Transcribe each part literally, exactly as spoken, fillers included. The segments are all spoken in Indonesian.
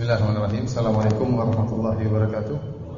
Bismillahirrahmanirrahim. Assalamualaikum warahmatullahi wabarakatuh.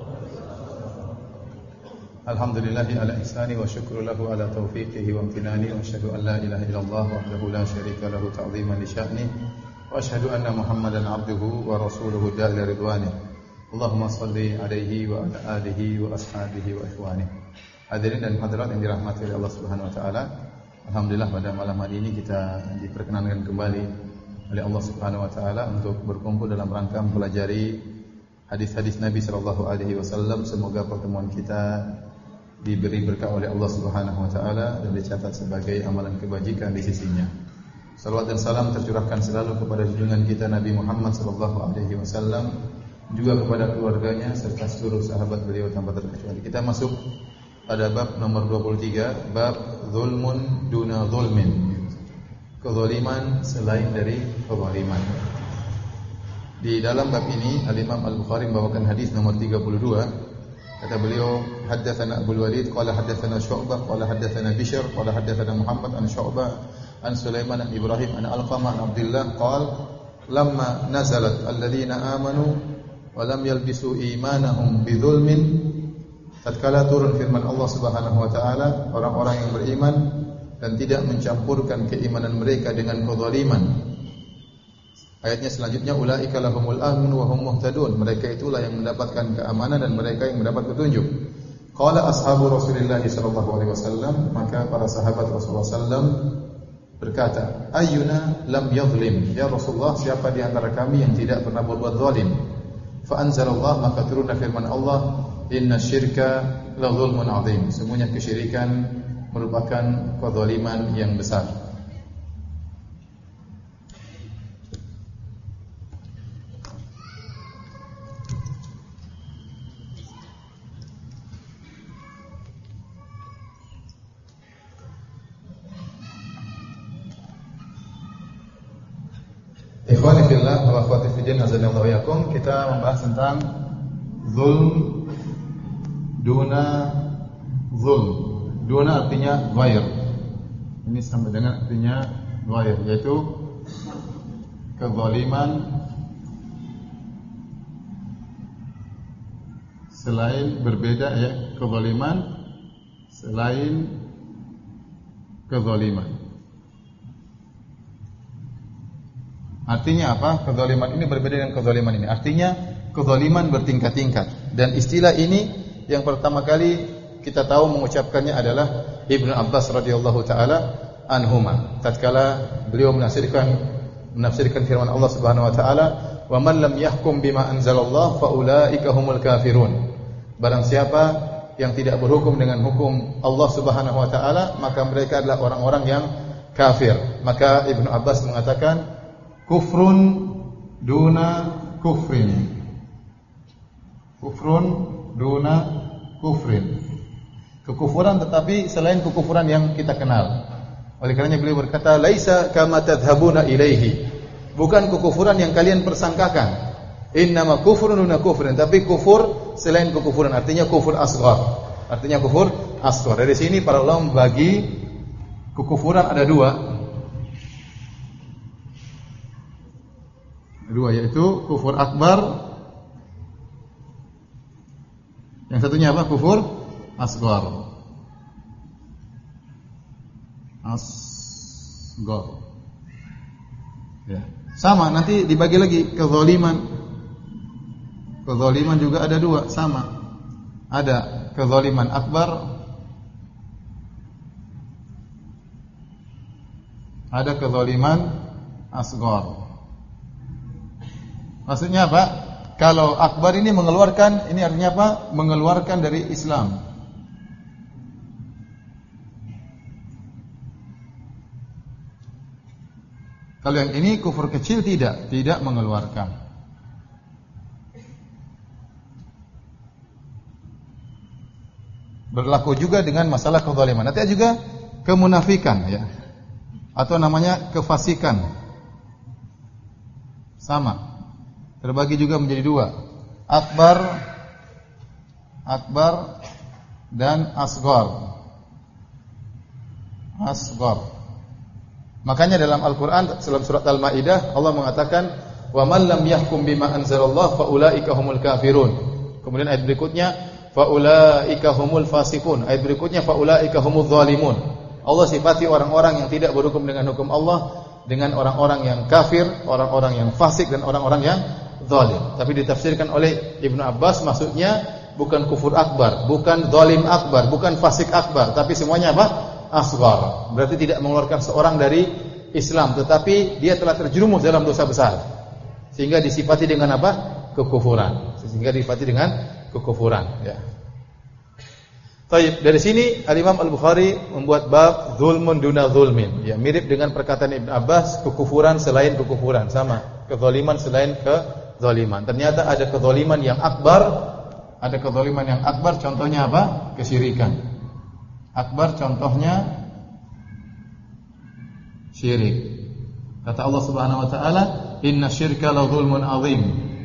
Alhamdulillahi ala ihsani wa syukru lahu ala taufiqihi wa amtinani wa asyhadu an la ilaha illallah wahdahu la syarika lahu ta'ziman li sya'ni wa asyhadu anna Muhammadan abduhu wa rasuluhu da'ila ridwani. Allahumma salli alaihi wa ala alihi wa ashabihi wa ikhwani. Hadirin dan hadirat yang dirahmati oleh Allah Subhanahu wa taala. Alhamdulillah pada malam hari ini kita diperkenankan kembali oleh Allah Subhanahu wa taala untuk berkumpul dalam rangka mempelajari hadis-hadis Nabi sallallahu alaihi wasallam. Semoga pertemuan kita diberi berkah oleh Allah Subhanahu wa taala dan dicatat sebagai amalan kebajikan di sisinya. Salawat dan salam tercurahkan selalu kepada junjungan kita Nabi Muhammad sallallahu alaihi wasallam, juga kepada keluarganya serta seluruh sahabat beliau tanpa terkecuali. Kita masuk pada bab nomor dua puluh tiga, bab zulmun duna zulmin. Kezaliman selain dari kezaliman. Di dalam bab ini Al-Imam Al-Bukhari membawakan hadis nomor tiga puluh dua. Kata beliau, haddatsana Abu Walid qala haddatsana Syu'bah qala haddatsana Bishr qala haddatsana Muhammad an Syu'bah an Sulaiman an Ibrahim an Alqamah an Abdullah qala lamma nazalat alladziina aamanu wa lam yalbisu iimanahum bidzulmin. Tatkala turun firman Allah Subhanahu wa taala, orang-orang yang beriman dan tidak mencampurkan keimanan mereka dengan kezaliman. Ayatnya selanjutnya, ulaika lahumul amn wa hum muhtadun. Mereka itulah yang mendapatkan keamanan dan mereka yang mendapat petunjuk. Qala ashabu Rasulillah sallallahu alaihi wasallam, maka para sahabat Rasulullah sallallahu alaihi wasallam berkata, ayyuna lam yadhlim? Ya Rasulullah, siapa di antara kami yang tidak pernah berbuat zalim? Fa anzalallah, maka turunlah firman Allah, inna syirka la zulmun adzim. Semuanya kesyirikan merupakan kezaliman yang besar. Ikhwani fillah wa akhwati fiddin, azanallahu wa iyyakum. Kita membahas tentang zulm duna zulm. Duna artinya ghair. Ini sama dengan artinya ghair, yaitu kezaliman selain berbeda, ya, kezaliman selain kezaliman. Artinya apa? Kezaliman ini berbeda dengan kezaliman ini. Artinya kezaliman bertingkat-tingkat. Dan istilah ini yang pertama kali kita tahu mengucapkannya adalah Ibnu Abbas radhiyallahu taala anhuma. Tatkala beliau menafsirkan menafsirkan firman Allah Subhanahu wa taala, "Wa man lam yahkum bima anzalallah fa ulaika humul kafirun." Barang siapa yang tidak berhukum dengan hukum Allah Subhanahu wa taala, maka mereka adalah orang-orang yang kafir. Maka Ibnu Abbas mengatakan, kufrun duna kufrin. Kufrun duna kufrin. Kekufuran tetapi selain kekufuran yang kita kenal. Oleh karenanya beliau berkata, laisa kama tadhhabuna ilaihi. Bukan kekufuran yang kalian persangkakan. Innama kufrun duna kufrin, tapi kufur selain kekufuran, artinya kufur asghar. Artinya kufur asghar. Dari sini para ulama membagi kekufuran ada dua. Dua, yaitu kufur akbar. Yang satunya apa? Kufur asghar. Asghar. Ya. Sama, nanti dibagi lagi kezaliman. Kezaliman juga ada dua, sama. Ada kezaliman akbar, ada kezaliman asghar. Maksudnya apa? Kalau akbar ini mengeluarkan, ini artinya apa? Mengeluarkan dari Islam. Kalau yang ini kufur kecil tidak, tidak mengeluarkan. Berlaku juga dengan masalah kezaliman. Nanti juga kemunafikan, ya, atau namanya kefasikan. Sama. Terbagi juga menjadi dua. Akbar, akbar dan asghar. Asghar. Makanya dalam Al-Quran dalam surat Al-Maidah Allah mengatakan wa man lam yahkum bima anzalallah fa ulaika humul kafirun. Kemudian ayat berikutnya fa ulaika humul fasiqun. Ayat berikutnya fa ulaika humudz zalimun. Allah sifati orang-orang yang tidak berhukum dengan hukum Allah dengan orang-orang yang kafir, orang-orang yang fasik dan orang-orang yang zalim. Tapi ditafsirkan oleh Ibnu Abbas maksudnya bukan kufur akbar, bukan zalim akbar, bukan fasik akbar, tapi semuanya apa? Asghar. Berarti tidak mengeluarkan seorang dari Islam, tetapi dia telah terjerumus dalam dosa besar. Sehingga disifati dengan apa? Kekufuran. Sehingga disifati dengan kekufuran, ya. Baik, dari sini Al-Imam Al-Bukhari membuat bab zulmun duna zulmin. Ya, mirip dengan perkataan Ibnu Abbas, kekufuran selain kekufuran, sama. Kezaliman selain kezaliman. Ternyata ada kezaliman yang akbar, ada kezaliman yang akbar, contohnya apa? Kesyirikan. Akbar contohnya syirik. Kata Allah Subhanahu wa taala, "Inna syirka la zulmun 'adzim."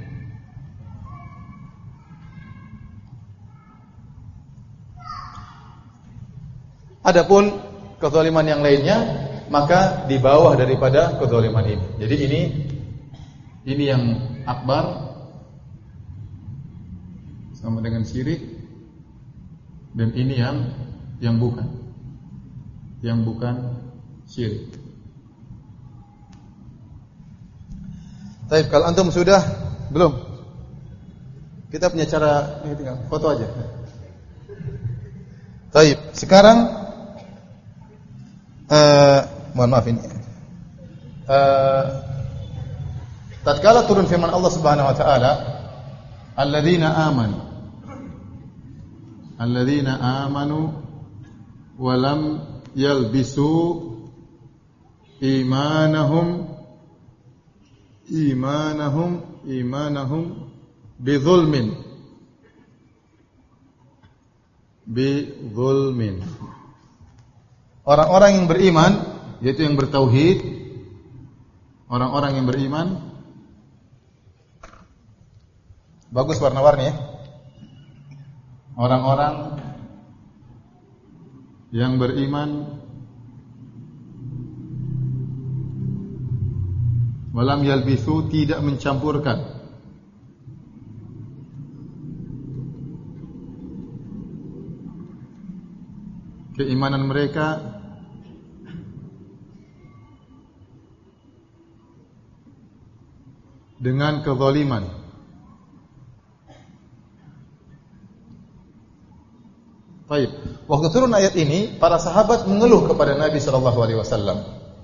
Adapun kezaliman yang lainnya maka di bawah daripada kezaliman ini. Jadi ini ini yang akbar sama dengan syirik, dan ini yang yang bukan. Yang bukan syirik. Baik, kalau antum sudah belum? Kita punya cara ini, tinggal foto aja. Baik, sekarang Uh, mohon maaf ini. Uh, tatkala turun firman Allah Subhanahu wa taala, "Alladzina amanu." Alladzina amanu wa lam yalbisu imanahum imanahum imanahum bidzulmin. Bidzulmin. Orang-orang yang beriman, yaitu yang bertauhid, orang-orang yang beriman, bagus warna-warni ya. Orang-orang yang beriman, walam yalbisu, tidak mencampurkan keimanan mereka dengan kezaliman. Baik. Waktu turun ayat ini, para sahabat mengeluh kepada Nabi sallallahu alaihi wasallam.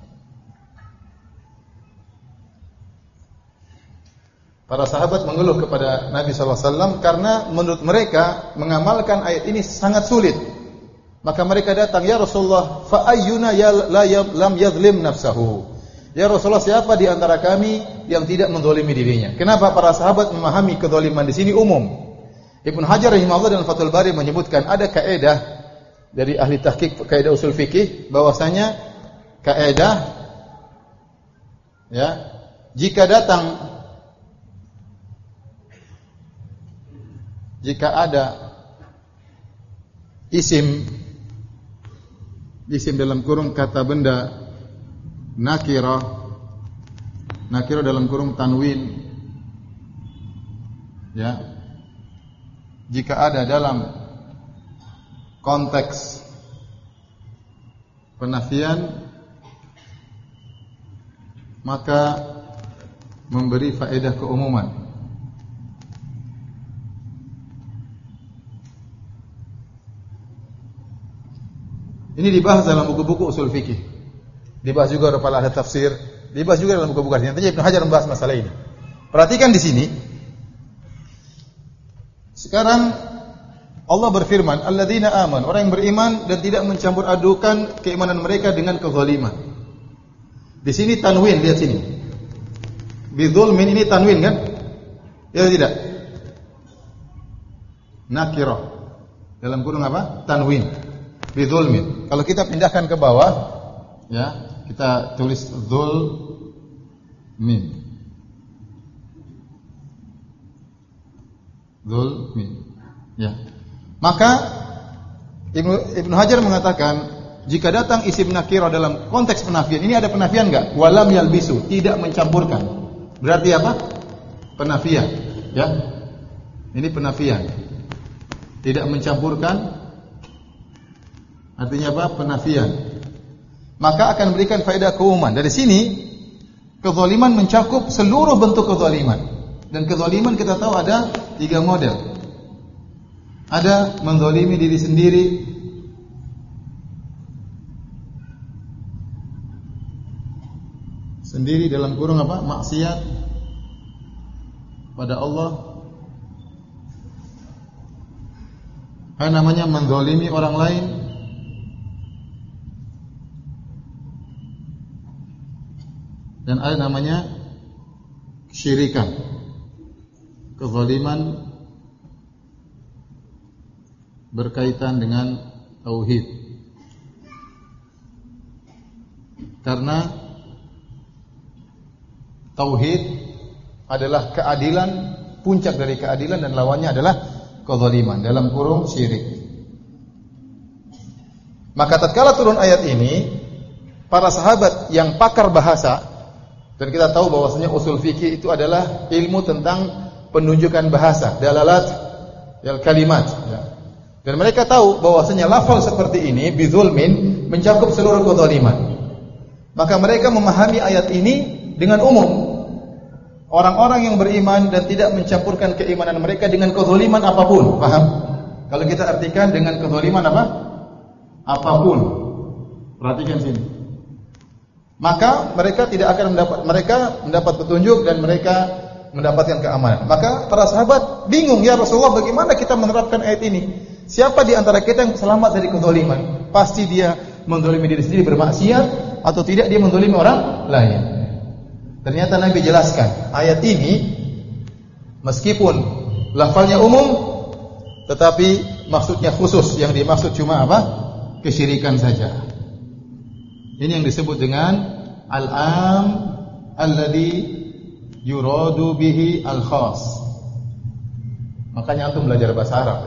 Para sahabat mengeluh kepada Nabi sallallahu alaihi wasallam karena menurut mereka mengamalkan ayat ini sangat sulit. Maka mereka datang, "Ya Rasulullah, fa ayyuna ya la lam yadhlim nafsahu?" Ya Rasulullah, siapa di antara kami yang tidak menzalimi dirinya? Kenapa para sahabat memahami kezaliman di sini umum? Ibnu Hajar rahimahullah dalam Fathul Bari menyebutkan ada kaidah dari ahli tahqiq, kaidah usul fikih, bahwasanya kaidah ya, jika datang jika ada isim isim dalam kurung kata benda nakirah, nakirah dalam kurung tanwin, ya, jika ada dalam konteks penafian maka memberi faedah keumuman. Ini dibahas dalam buku-buku usul fikih. Dibahas juga oleh para ahli tafsir, dibahas juga dalam buku-buku. Nanti Ibnu Hajar membahas masalah ini. Perhatikan di sini. Sekarang Allah berfirman, "Alladzina amanu", orang yang beriman dan tidak mencampur adukan keimanan mereka dengan kezaliman. Di sini tanwin, lihat sini. Bidzulmin ini tanwin kan? Ya tidak? Nakirah. Dalam kurung apa? Tanwin. Bidzulmin. Kalau kita pindahkan ke bawah, ya, kita tulis zulmin. Zulmin. Ya. Maka Ibnu, Ibnu Hajar mengatakan, jika datang isim nakirah dalam konteks penafian, ini ada penafian enggak? Walam yalbisu, tidak mencampurkan. berarti apa? Penafian, ya. Ini penafian. Tidak mencampurkan, artinya apa? Penafian. Maka akan berikan faedah keumuman. Dari sini kezaliman mencakup seluruh bentuk kezaliman. Dan kezaliman kita tahu ada tiga model. Ada menzalimi diri sendiri, sendiri dalam kurung apa? Maksiat pada Allah. Ada namanya menzalimi orang lain. Dan ada namanya kesyirikan, kezaliman berkaitan dengan tauhid. Karena tauhid adalah keadilan, puncak dari keadilan, dan lawannya adalah kezaliman, dalam kurung syirik. Maka tatkala turun ayat ini, para sahabat yang pakar bahasa, dan kita tahu bahwasanya usul fikih itu adalah ilmu tentang penunjukan bahasa, dalalat al kalimat, ya. Dan mereka tahu bahwasanya lafal seperti ini bizulmin mencakup seluruh kezaliman. Maka mereka memahami ayat ini dengan umum. Orang-orang yang beriman dan tidak mencampurkan keimanan mereka dengan kezaliman apapun, paham? Kalau kita artikan dengan kezaliman apa? Apapun. Perhatikan sini. Maka mereka tidak akan mendapat, mereka mendapat petunjuk dan mereka mendapatkan keamanan. Maka para sahabat bingung, ya Rasulullah, bagaimana kita menerapkan ayat ini? Siapa di antara kita yang selamat dari kezaliman? Pasti dia menzalimi diri sendiri bermaksiat, atau tidak dia menzalimi orang lain. Ternyata Nabi jelaskan, ayat ini meskipun lafalnya umum, tetapi maksudnya khusus. Yang dimaksud cuma apa? Kesyirikan saja. Ini yang disebut dengan al-am alladhi yuradu bihi al-khas. Makanya antum belajar bahasa Arab.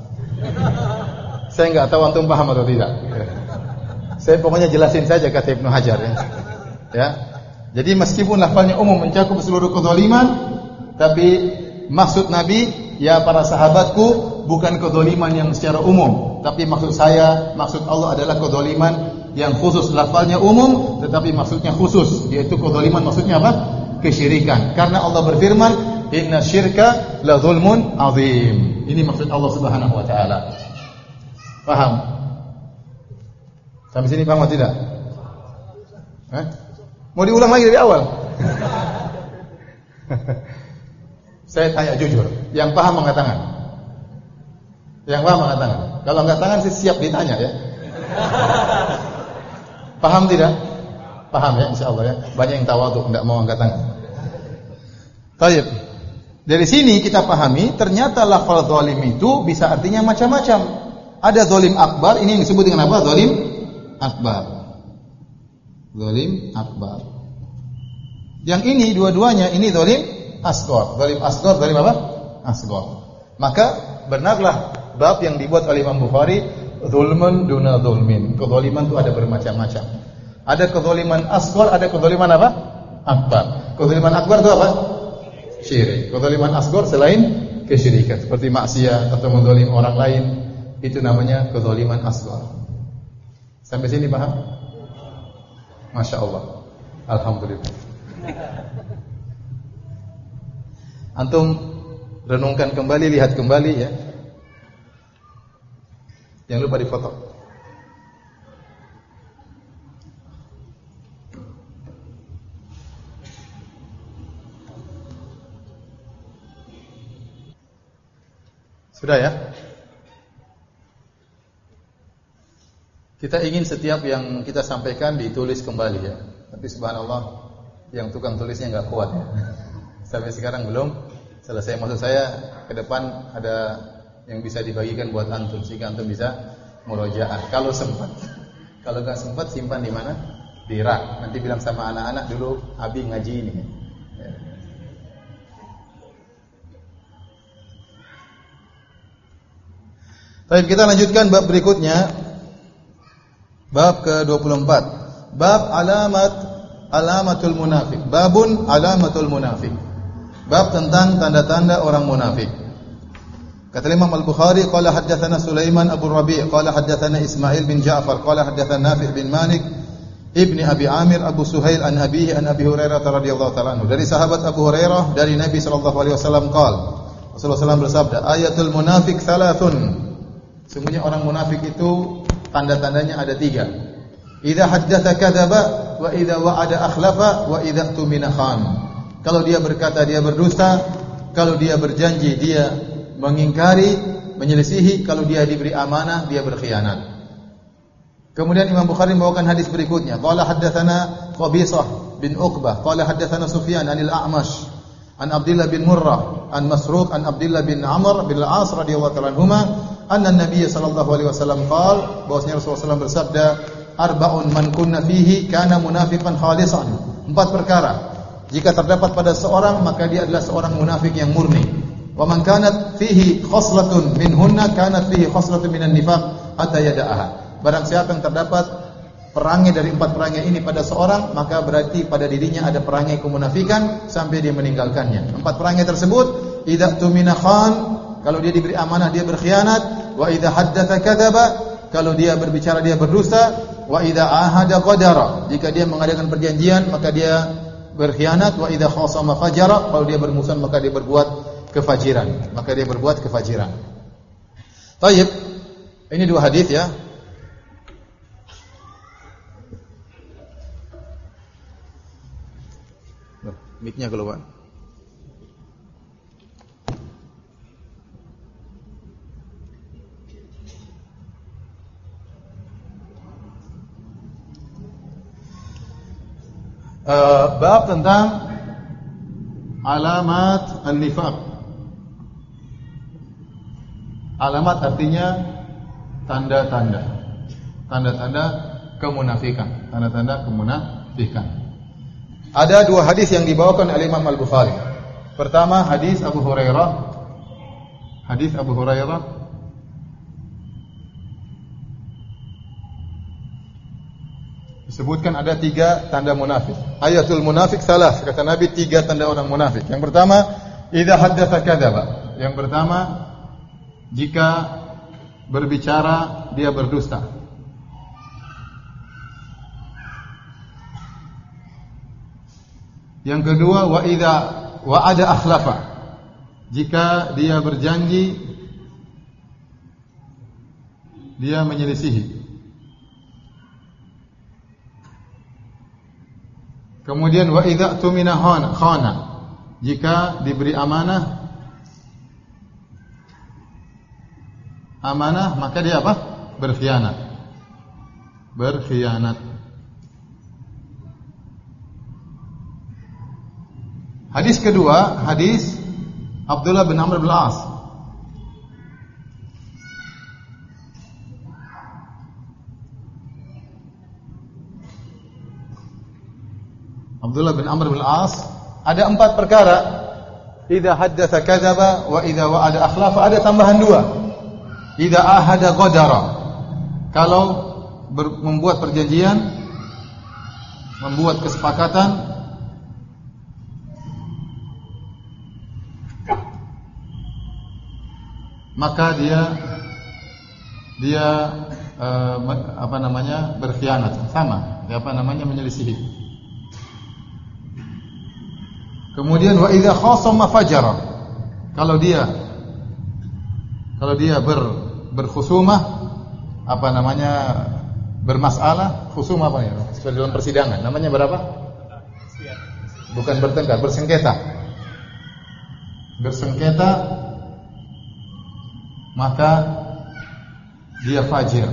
Saya enggak tahu antum paham atau tidak. Saya pokoknya jelasin saja kata Ibnu Hajar, ya. Ya. Jadi meskipun lafalnya umum mencakup seluruh kezaliman, tapi maksud Nabi, ya para sahabatku, bukan kezaliman yang secara umum, tapi maksud saya, maksud Allah adalah kezaliman yang khusus. Lafalnya umum tetapi maksudnya khusus, yaitu kezaliman maksudnya apa? Kesyirikan. Karena Allah berfirman, inna syirka la zulmun azim. Ini maksud Allah Subhanahu wa taala. Paham? Sampai sini paham atau tidak? Hah? Mau diulang lagi dari awal? Saya tanya jujur, yang paham angkat tangan. Yang paham angkat tangan. Kalau angkat tangan sih siap ditanya, ya. Paham tidak? Paham, ya, insyaallah, ya. Banyak yang tawadhu enggak mau angkat tangan. Baik. Dari sini kita pahami ternyata lafal zalim itu bisa artinya macam-macam. Ada zalim akbar, ini yang disebut dengan apa? Zalim akbar. Zalim akbar. Yang ini dua-duanya ini zalim asghar. Zalim asghar, zalim apa? Asghar. Maka benarlah bab yang dibuat oleh Imam Bukhari, zulmun duna zulmin. Kezaliman itu ada bermacam-macam. Ada kezaliman asghar, ada kezaliman apa? Akbar. Kezaliman akbar itu apa? Syirik. Kezaliman asghar selain kesyirikan, seperti maksiat atau menzalim orang lain, itu namanya kezaliman asghar. Sampai sini paham? Masya Allah. Alhamdulillah. Antum renungkan kembali, lihat kembali, ya. Jangan lupa difoto. Sudah, ya? Kita ingin setiap yang kita sampaikan ditulis kembali, ya. Tapi subhanallah, yang tukang tulisnya enggak kuat, ya. Sampai sekarang belum selesai. Maksud saya ke depan ada yang bisa dibagikan buat antum sehingga antum bisa murojaah kalau sempat. Kalau enggak sempat, simpan di mana? Di rak. Nanti bilang sama anak-anak, dulu Abi ngaji ini. Ya. Baik, kita lanjutkan bab berikutnya. Bab ke dua puluh empat. Bab alamat alamatul munafik. Babun alamatul munafik. Bab tentang tanda-tanda orang munafik. Kata Imam Al-Bukhari, qala haddatsana Sulaiman Abu Rabi', qala haddatsana Ismail bin Ja'far, qala haddatsana Nafi' bin Malik Ibni Abi Amir Abu Suhail an abihi an Abi Hurairah radhiyallahu ta'ala anhu. Dari sahabat Abu Hurairah dari Nabi sallallahu alaihi wasallam qala, Rasulullah sallallahu alaihi wasallam bersabda, ayatul munafik thalathun. Sungguhnya orang munafik itu tanda-tandanya ada tiga. Idza haddatsa kadzaba wa idza wa'ada akhlafa wa idza tumina khan. Kalau dia berkata dia berdusta, kalau dia berjanji dia mengingkari, menyelisihi, kalau dia diberi amanah dia berkhianat. Kemudian Imam Bukhari membawakan hadis berikutnya. Qala haddatsana Qabisah bin Uqbah, qala haddatsana Sufyan 'anil A'mash, an Abdullah bin Murrah, an Masruq, an Abdullah bin Amr bin Al-As radhiyallahu ta'ala anhuma, anna Nabiy sallallahu alaihi wasallam qala, bahwasanya Rasulullah sallallahu alaihi wasallam bersabda, arba'un man kunna fihi kana munafiqan khalisan. Empat perkara jika terdapat pada seorang maka dia adalah seorang munafik yang murni. Wa man kanat fihi khoslatun minhunna kanat fihi khoslatun minan nifaq hatta yada'aha. Barang siapa yang terdapat perangai dari empat perangai ini pada seorang, maka berarti pada dirinya ada perangai kemunafikan sampai dia meninggalkannya. Empat perangai tersebut, idza tumina khan, kalau dia diberi amanah dia berkhianat, wa idza haddatsa kadzaba, kalau dia berbicara dia berdusta, wa idza ahada qadara, jika dia mengadakan perjanjian maka dia berkhianat, wa idza khasama fajara, kalau dia bermusuhan maka dia berbuat kefajiran, maka dia berbuat kefajiran. Taib, ini dua hadis ya. Mic-nya keluar. Uh, bab tentang alamat an-nifaq. Alamat artinya tanda-tanda. Tanda-tanda kemunafikan, tanda-tanda kemunafikan. Ada dua hadis yang dibawakan oleh Imam Al-Bukhari. Pertama hadis Abu Hurairah. Hadis Abu Hurairah disebutkan ada tiga tanda munafik. Ayatul munafik salah, kata Nabi, tiga tanda orang munafik. Yang pertama, idza haddatsa kadzaba. Yang pertama, jika berbicara dia berdusta. Yang kedua, wa idza wa'ada akhlafa. Jika dia berjanji dia menyelisihi. Kemudian wa idza tumina khana. Jika diberi amanah amanah maka dia apa? Berkhianat. Berkhianat. Hadis kedua, hadis Abdullah bin Amr bin Al-As. Abdullah bin Amr bin Al-As, ada empat perkara. Idza haddatsa kadzaba wa idza wa'ada akhlafa, ada tambahan dua. Idza ahada qadara. Kalau ber, membuat perjanjian, membuat kesepakatan, maka dia dia eh, apa namanya berkhianat, sama, apa namanya menyelisihi. Kemudian wa idza khasama fajara. Kalau dia kalau dia ber berkhusumah, apa namanya bermasalah, khusumah apa ya? Seperti dalam persidangan, namanya berapa? Bukan bertengkar, bersengketa. Bersengketa maka dia fajir.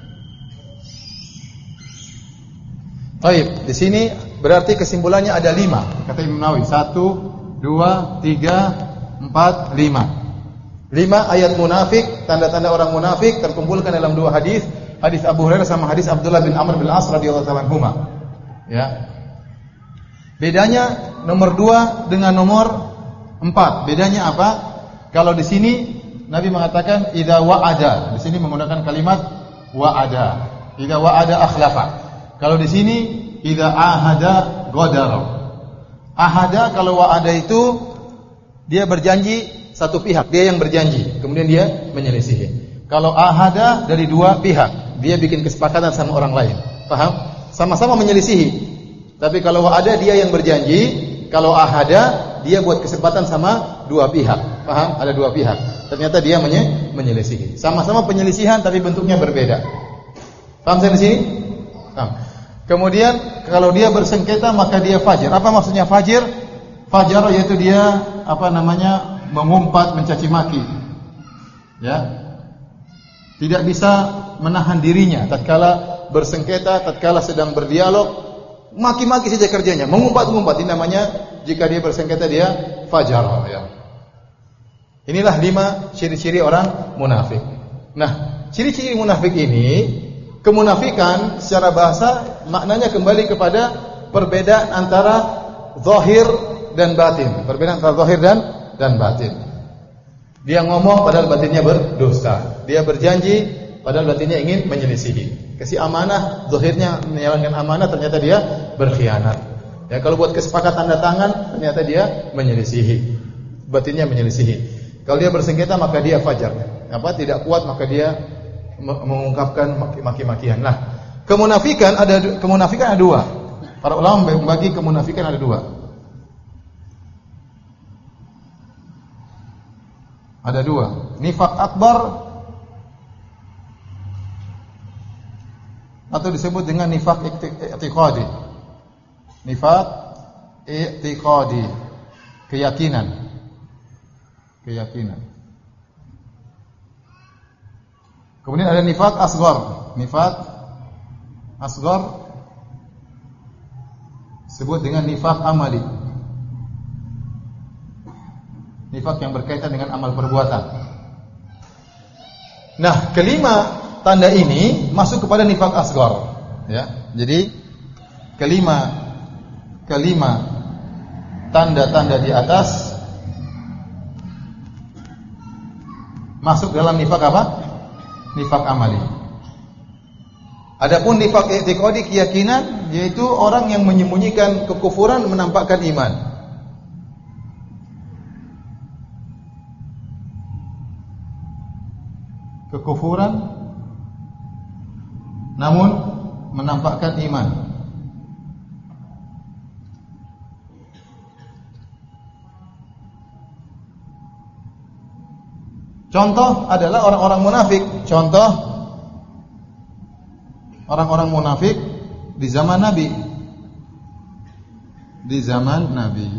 Baik, di sini berarti kesimpulannya ada lima. Kata Imam Nawawi, satu, dua, tiga, empat, lima. Lima ayat munafik, tanda-tanda orang munafik terkumpulkan dalam dua hadis, hadis Abu Hurairah sama hadis Abdullah bin Amr bin Al-As radhiyallahu ta'ala anhuma. Ya. Bedanya nomor dua dengan nomor empat. Bedanya apa? Kalau di sini Nabi mengatakan idza wa'ada. Di sini menggunakan kalimat wa'ada. Idza wa'ada akhlafa. Kalau di sini idza ahada ghadara. Ahada kalau wa'ada itu dia berjanji satu pihak, dia yang berjanji, kemudian dia menyelisihi. Kalau ahada dari dua pihak, dia bikin kesepakatan sama orang lain. Paham? Sama-sama menyelisihi. Tapi kalau wa'ada dia yang berjanji, kalau ahada dia buat kesempatan sama dua pihak. Paham? Ada dua pihak. Ternyata dia menye menyelisihi. Sama-sama penyelisihan tapi bentuknya berbeda. Paham saya di sini? Paham. Kemudian kalau dia bersengketa maka dia fajir. Apa maksudnya fajir? Fajar yaitu dia apa namanya? Mengumpat, mencaci maki. Ya. Tidak bisa menahan dirinya tatkala bersengketa, tatkala sedang berdialog, maki-maki saja kerjanya, mengumpat-ngumpat. Ini namanya jika dia bersengketa dia fajar, ya. Inilah lima ciri-ciri orang munafik. Nah, ciri-ciri munafik ini, kemunafikan secara bahasa maknanya kembali kepada perbedaan antara zahir dan batin. Perbedaan antara zahir dan dan batin. Dia ngomong padahal batinnya berdosa. Dia berjanji padahal batinnya ingin menyelisihi. Kasih amanah, zahirnya menjalankan amanah, ternyata dia berkhianat. Ya, kalau buat kesepakatan tanda tangan, ternyata dia menyelisihi. Batinnya menyelisihi. Kalau dia bersengketa maka dia fajar. Apa tidak kuat maka dia mengungkapkan maki-makian. Nah, kemunafikan ada kemunafikan ada dua. Para ulama membagi kemunafikan ada dua. Ada dua. Nifaq akbar atau disebut dengan nifaq i'tiqadi. Nifaq i'tiqadi, keyakinan. Keyakinan. Kemudian ada nifaq asghar. Nifaq asghar disebut dengan nifaq amali. Nifaq yang berkaitan dengan amal perbuatan. Nah, kelima tanda ini masuk kepada nifaq asghar, ya. Jadi kelima kelima tanda-tanda di atas masuk dalam nifaq apa? Nifaq amali. Adapun nifaq i'tiqadi, keyakinan, yaitu orang yang menyembunyikan kekufuran menampakkan iman. Kekufuran namun menampakkan iman. Contoh adalah orang-orang munafik. Contoh orang-orang munafik di zaman Nabi. Di zaman Nabi.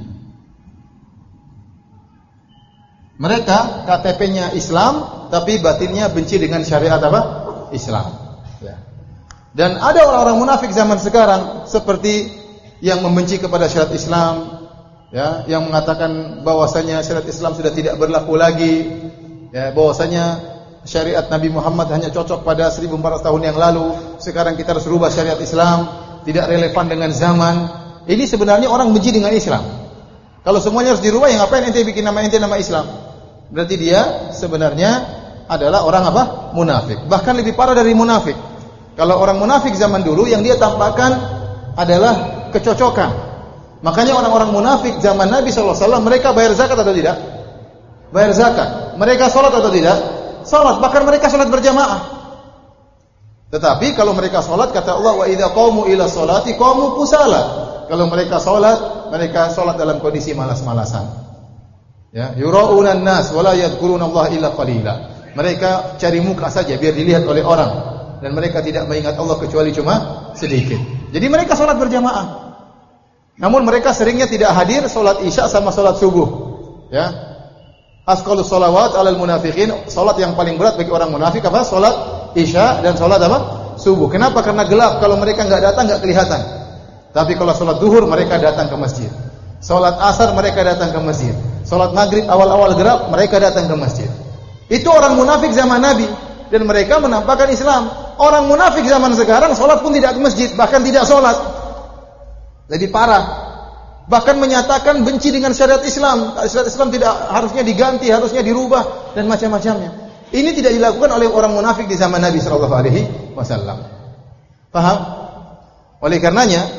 Mereka K T P-nya Islam, tapi batinnya benci dengan syariat apa? Islam. Ya. Dan ada orang-orang munafik zaman sekarang seperti yang membenci kepada syariat Islam, ya, yang mengatakan bahwasanya syariat Islam sudah tidak berlaku lagi, ya, bahwasanya syariat Nabi Muhammad hanya cocok pada seribu empat ratus tahun yang lalu. Sekarang kita harus rubah syariat Islam, tidak relevan dengan zaman. Ini sebenarnya orang benci dengan Islam. Kalau semuanya harus dirubah, ya ngapain ente bikin nama ente nama Islam? Berarti dia sebenarnya adalah orang apa? Munafik. Bahkan lebih parah dari munafik. Kalau orang munafik zaman dulu yang dia tampakkan adalah kecocokan. Makanya orang-orang munafik zaman Nabi shallallahu alaihi wasallam mereka bayar zakat atau tidak? Bayar zakat. Mereka sholat atau tidak? Sholat. Bahkan mereka sholat berjamaah. Tetapi kalau mereka sholat, kata Allah, wa idza qamu ila sholati qamu kusala. Kalau mereka sholat, mereka sholat dalam kondisi malas-malasan. Ya, yura'unan nas wala yadhkuruna Allah illa qalila. Mereka cari muka saja biar dilihat oleh orang dan mereka tidak mengingat Allah kecuali cuma sedikit. Jadi mereka salat berjamaah. Namun mereka seringnya tidak hadir salat Isya sama salat subuh. Ya. Asqalus shalawat 'alal munafiqin, salat yang paling berat bagi orang munafik apa? Salat Isya dan salat apa? Subuh. Kenapa? Karena gelap, kalau mereka enggak datang enggak kelihatan. Tapi kalau salat zuhur mereka datang ke masjid. Salat asar mereka datang ke masjid. Salat maghrib awal-awal gelap mereka datang ke masjid. Itu orang munafik zaman Nabi dan mereka menampakkan Islam. Orang munafik zaman sekarang salat pun tidak ke masjid, bahkan tidak salat. Lebih parah. Bahkan menyatakan benci dengan syariat Islam. Syariat Islam tidak harusnya diganti, harusnya dirubah dan macam-macamnya. Ini tidak dilakukan oleh orang munafik di zaman Nabi sallallahu alaihi wasallam. Paham? Oleh karenanya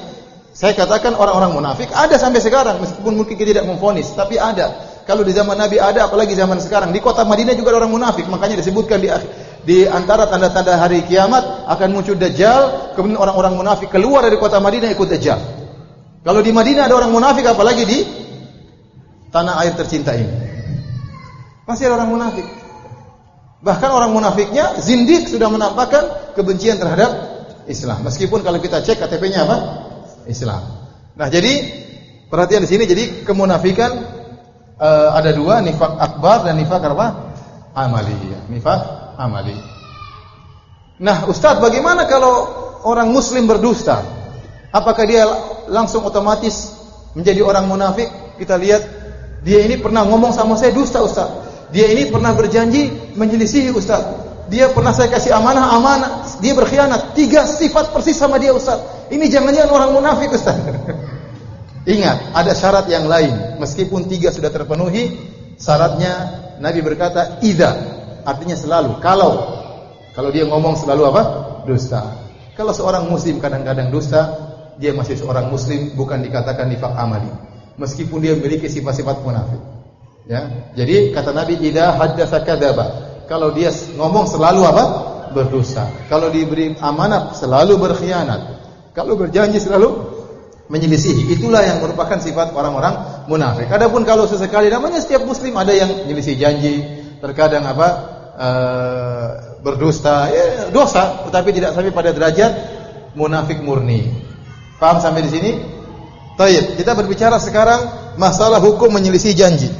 Saya katakan orang-orang munafik ada sampai sekarang, meskipun mungkin kita tidak memvonis, tapi ada. Kalau di zaman Nabi ada, apalagi zaman sekarang. Di kota Madinah juga ada orang munafik, makanya disebutkan di, di antara tanda-tanda hari kiamat akan muncul Dajjal, kemudian orang-orang munafik keluar dari kota Madinah ikut Dajjal. Kalau di Madinah ada orang munafik, apalagi di tanah air tercinta ini. Pasti ada orang munafik. Bahkan orang munafiknya, zindik, sudah menampakkan kebencian terhadap Islam. Meskipun kalau kita cek K T P-nya apa? Islam. Nah, jadi perhatian di sini, jadi kemunafikan uh, ada dua, nifak akbar dan nifak apa? Amali. Nifak amali. Nah, Ustaz, bagaimana kalau orang muslim berdusta? Apakah dia langsung otomatis menjadi orang munafik? Kita lihat, dia ini pernah ngomong sama saya dusta, Ustaz. Dia ini pernah berjanji menyelisihi, Ustaz. Dia pernah saya kasih amanah, amanah, dia berkhianat. Tiga sifat persis sama dia, Ustaz. Ini jangan-jangan orang munafik, Ustaz. Ingat, ada syarat yang lain. Meskipun tiga sudah terpenuhi, syaratnya Nabi berkata idza, artinya selalu. Kalau kalau dia ngomong selalu apa? Dusta. Kalau seorang muslim kadang-kadang dusta, dia masih seorang muslim, bukan dikatakan nifaq amali. Meskipun dia memiliki sifat-sifat munafik. Ya. Jadi kata Nabi idza haddatsa kadzaba. Kalau dia ngomong selalu apa? Berdusta. Kalau diberi amanah selalu berkhianat. Kalau berjanji selalu menyelisihi. Itulah yang merupakan sifat orang-orang munafik. Adapun kalau sesekali, namanya setiap muslim ada yang menyelisih janji, terkadang apa? E, berdusta, ya, dosa, tetapi tidak sampai pada derajat munafik murni. Paham sampai di sini? Baik, kita berbicara sekarang masalah hukum menyelisih janji.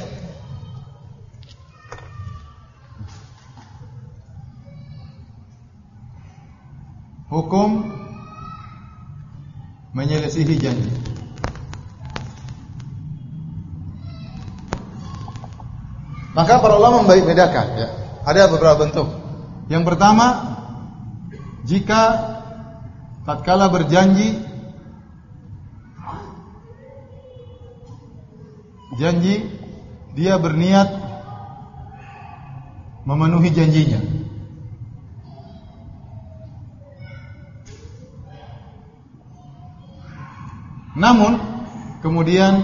Hukum menyelisihi janji. Maka para ulama membedakan, ya. Ada beberapa bentuk. Yang pertama, jika tatkala berjanji, janji dia berniat memenuhi janjinya. Namun kemudian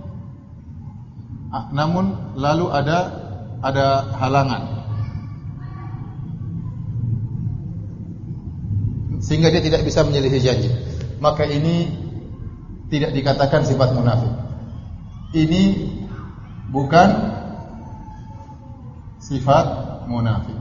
namun lalu ada ada halangan sehingga dia tidak bisa menyelisih janji. Maka ini tidak dikatakan sifat munafik. Ini bukan sifat munafik.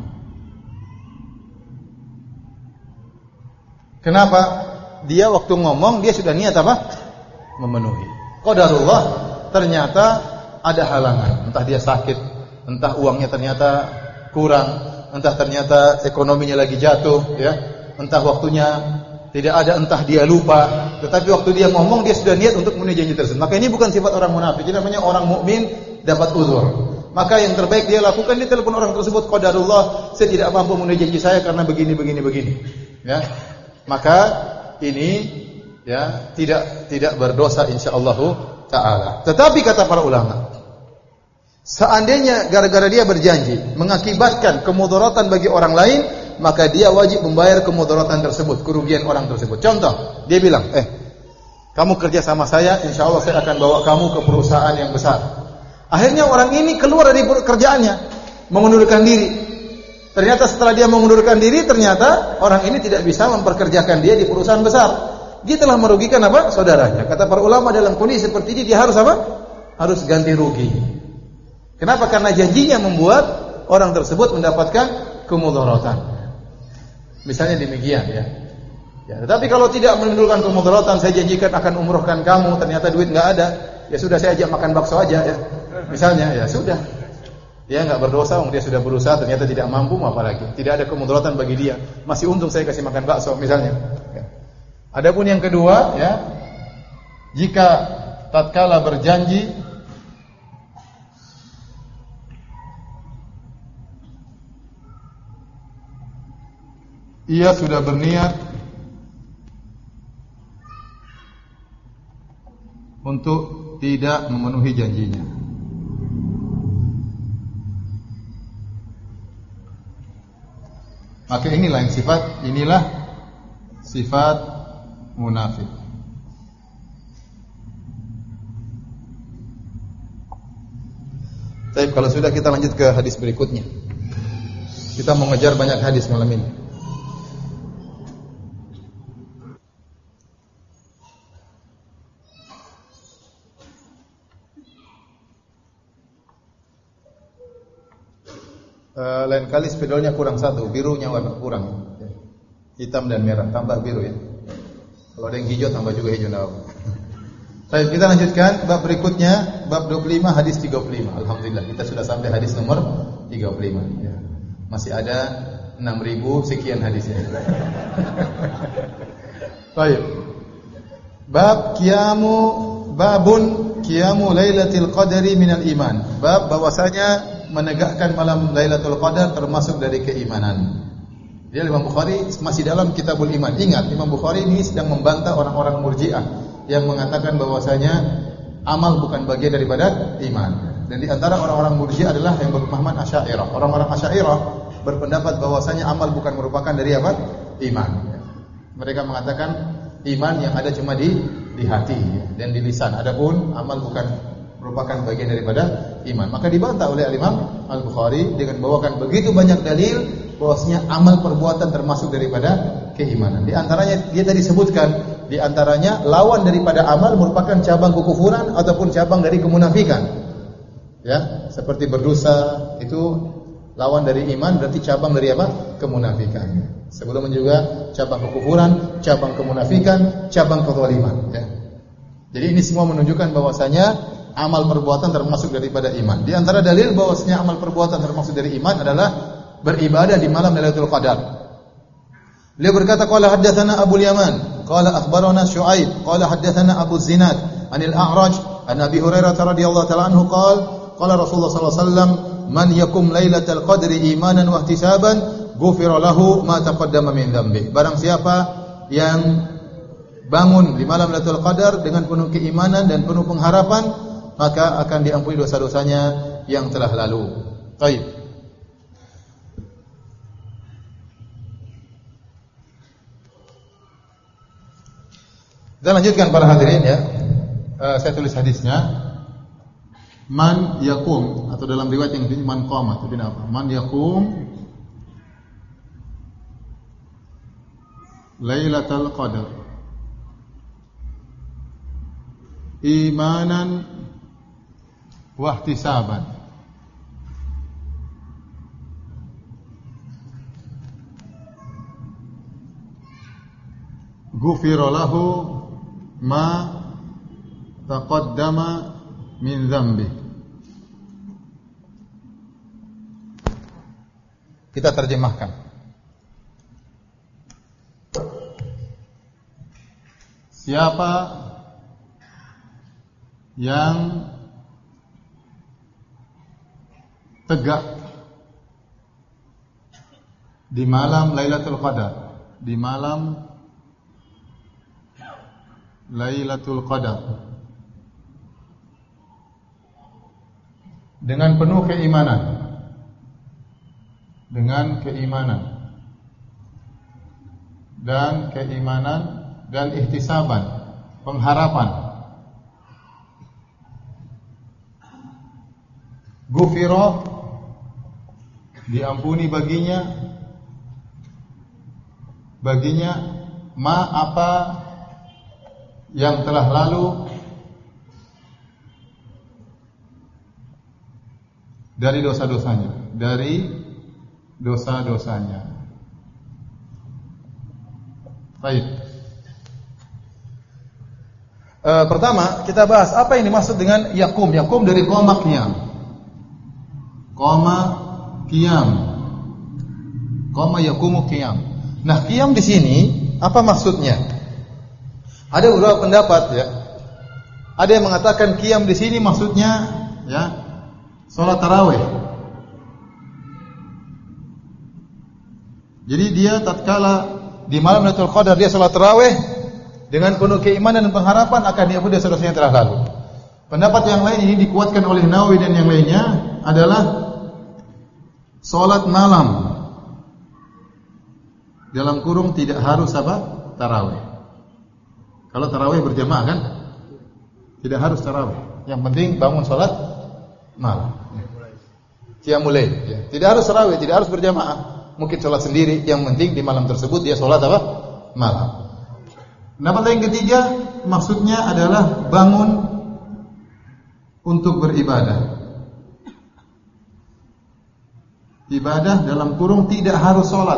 Kenapa? Dia waktu ngomong dia sudah niat apa? Memenuhi. Qadarullah, ternyata ada halangan. Entah dia sakit, entah uangnya ternyata kurang, entah ternyata ekonominya lagi jatuh, ya. Entah waktunya tidak ada, entah dia lupa. Tetapi waktu dia ngomong dia sudah niat untuk memenuhi janji tersebut. Maka ini bukan sifat orang munafik. Ini namanya orang mukmin dapat uzur. Maka yang terbaik dia lakukan, dia telepon orang tersebut, qadarullah, saya tidak mampu memenuhi janji saya karena begini begini begini. Ya. Maka ini ya tidak tidak berdosa insyaallah taala. Tetapi kata para ulama, seandainya gara-gara dia berjanji mengakibatkan kemudaratan bagi orang lain, maka dia wajib membayar kemudaratan tersebut, kerugian orang tersebut. Contoh, dia bilang, "Eh, kamu kerja sama saya, insyaallah saya akan bawa kamu ke perusahaan yang besar." Akhirnya orang ini keluar dari kerjaannya, mengundurkan diri. Ternyata setelah dia mengundurkan diri, ternyata orang ini tidak bisa memperkerjakan dia di perusahaan besar. Dia telah merugikan apa? Saudaranya. Kata para ulama, dalam kondisi seperti ini dia harus apa? Harus ganti rugi. Kenapa? Karena janjinya membuat orang tersebut mendapatkan kemudaratan. Misalnya demikian, ya. Ya, tetapi kalau tidak menimbulkan kemudaratan, saya janjikan akan umrohkan kamu, ternyata duit nggak ada, ya sudah saya ajak makan bakso aja, ya. Misalnya, ya sudah. Dia nggak berdosa, dia sudah berusaha, ternyata tidak mampu, apa lagi? Tidak ada kemudaratan bagi dia. Masih untung saya kasih makan bakso, misalnya. Ya. Adapun yang kedua, ya, jika tatkala berjanji ia sudah berniat untuk tidak memenuhi janjinya. Maka inilah yang sifat, inilah sifat munafik. Baik, kalau sudah kita lanjut ke hadis berikutnya. Kita mau ngejar banyak hadis malam ini. Uh, lain kali spidolnya kurang satu, birunya warna kurang. Hitam dan merah, tambah biru ya. Kalau ada yang hijau tambah juga hijau. Nah. Baik, kita lanjutkan bab berikutnya, bab dua puluh lima hadis tiga puluh lima. Alhamdulillah kita sudah sampai hadis nomor tiga puluh lima ya. Masih ada enam ribu sekian hadisnya. Baik. Bab qiyamu babun qiyamu lailatul qadri minal iman. Bab bahwasanya menegakkan malam Lailatul Qadar termasuk dari keimanan. Dia Imam Bukhari masih dalam Kitabul Iman. Ingat, Imam Bukhari ini sedang membantah orang-orang Murji'ah yang mengatakan bahwasanya amal bukan bagian daripada iman. Dan di antara orang-orang Murji'ah adalah yang berpemahaman Asy'ariyah. Orang-orang Asy'ariyah berpendapat bahwasanya amal bukan merupakan dari apa? Iman. Mereka mengatakan iman yang ada cuma di di hati dan di lisan. Adapun amal bukan merupakan bagian daripada iman. Maka dibantah oleh Imam Al-Bukhari dengan membawakan begitu banyak dalil bahwasanya amal perbuatan termasuk daripada keimanan. Di antaranya dia tadi sebutkan, di antaranya lawan daripada amal merupakan cabang kekufuran ataupun cabang dari kemunafikan. Ya, seperti berdosa itu lawan dari iman, berarti cabang dari apa? Kemunafikan. Sebelumnya juga cabang kekufuran, cabang kemunafikan, cabang kezaliman, ya. Jadi ini semua menunjukkan bahwasanya amal perbuatan termasuk daripada iman. Di antara dalil bahwasanya amal perbuatan termasuk dari iman adalah beribadah di malam Lailatul Qadar. Beliau berkata, qala haddatsana Abu Yaman, qala akhbarana Syuaib, qala haddatsana Abu Zinad, anil A'raj, an Abi Hurairah radhiyallahu ta'ala anhu qala, qala Rasulullah sallallahu alaihi wasallam, man yakum Lailatul Qadri imanan wa ihtisaban, ghufira lahu ma taqaddama min dzambi. Barang siapa yang bangun di malam Lailatul Qadar dengan penuh keimanan dan penuh pengharapan, maka akan diampuni dosa-dosanya yang telah lalu. Baik. Kita lanjutkan para hadirin ya. Uh, saya tulis hadisnya. Man yakum, atau dalam riwayat yang ini man qama, itu apa? Man yakum Lailatul Qadar imanan wahtisaban, ghufira lahu ma taqaddama min dzambi. Kita terjemahkan. Siapa yang tegak di malam Lailatul Qadar, di malam Lailatul Qadar dengan penuh keimanan, dengan keimanan dan keimanan dan ihtisaban, pengharapan, ghufira, diampuni baginya baginya ma apa yang telah lalu dari dosa-dosanya, dari dosa-dosanya. Baik. E, pertama kita bahas apa yang dimaksud dengan yakum. Yakum dari qoma qiyam. Qoma qiyam. Qoma yakumu qiyam. Nah, qiyam di sini apa maksudnya? Ada beberapa pendapat ya. Ada yang mengatakan qiyam di sini maksudnya ya salat tarawih. Jadi dia tatkala di malam Lailatul Qadar dia salat tarawih dengan penuh keimanan dan pengharapan akan diampuni dosa-dosa yang telah lalu. Pendapat yang lain ini dikuatkan oleh Nawawi dan yang lainnya adalah salat malam. Dalam kurung tidak harus apa? Tarawih. Kalau tarawih berjamaah kan? Tidak harus tarawih. Yang penting bangun salat malam. qiyamul lail, ya. Tidak harus tarawih, tidak harus berjamaah. Mungkin sholat sendiri, yang penting di malam tersebut dia sholat apa? Malam. Pendapat yang ketiga, maksudnya adalah bangun untuk beribadah. Ibadah dalam kurung tidak harus sholat.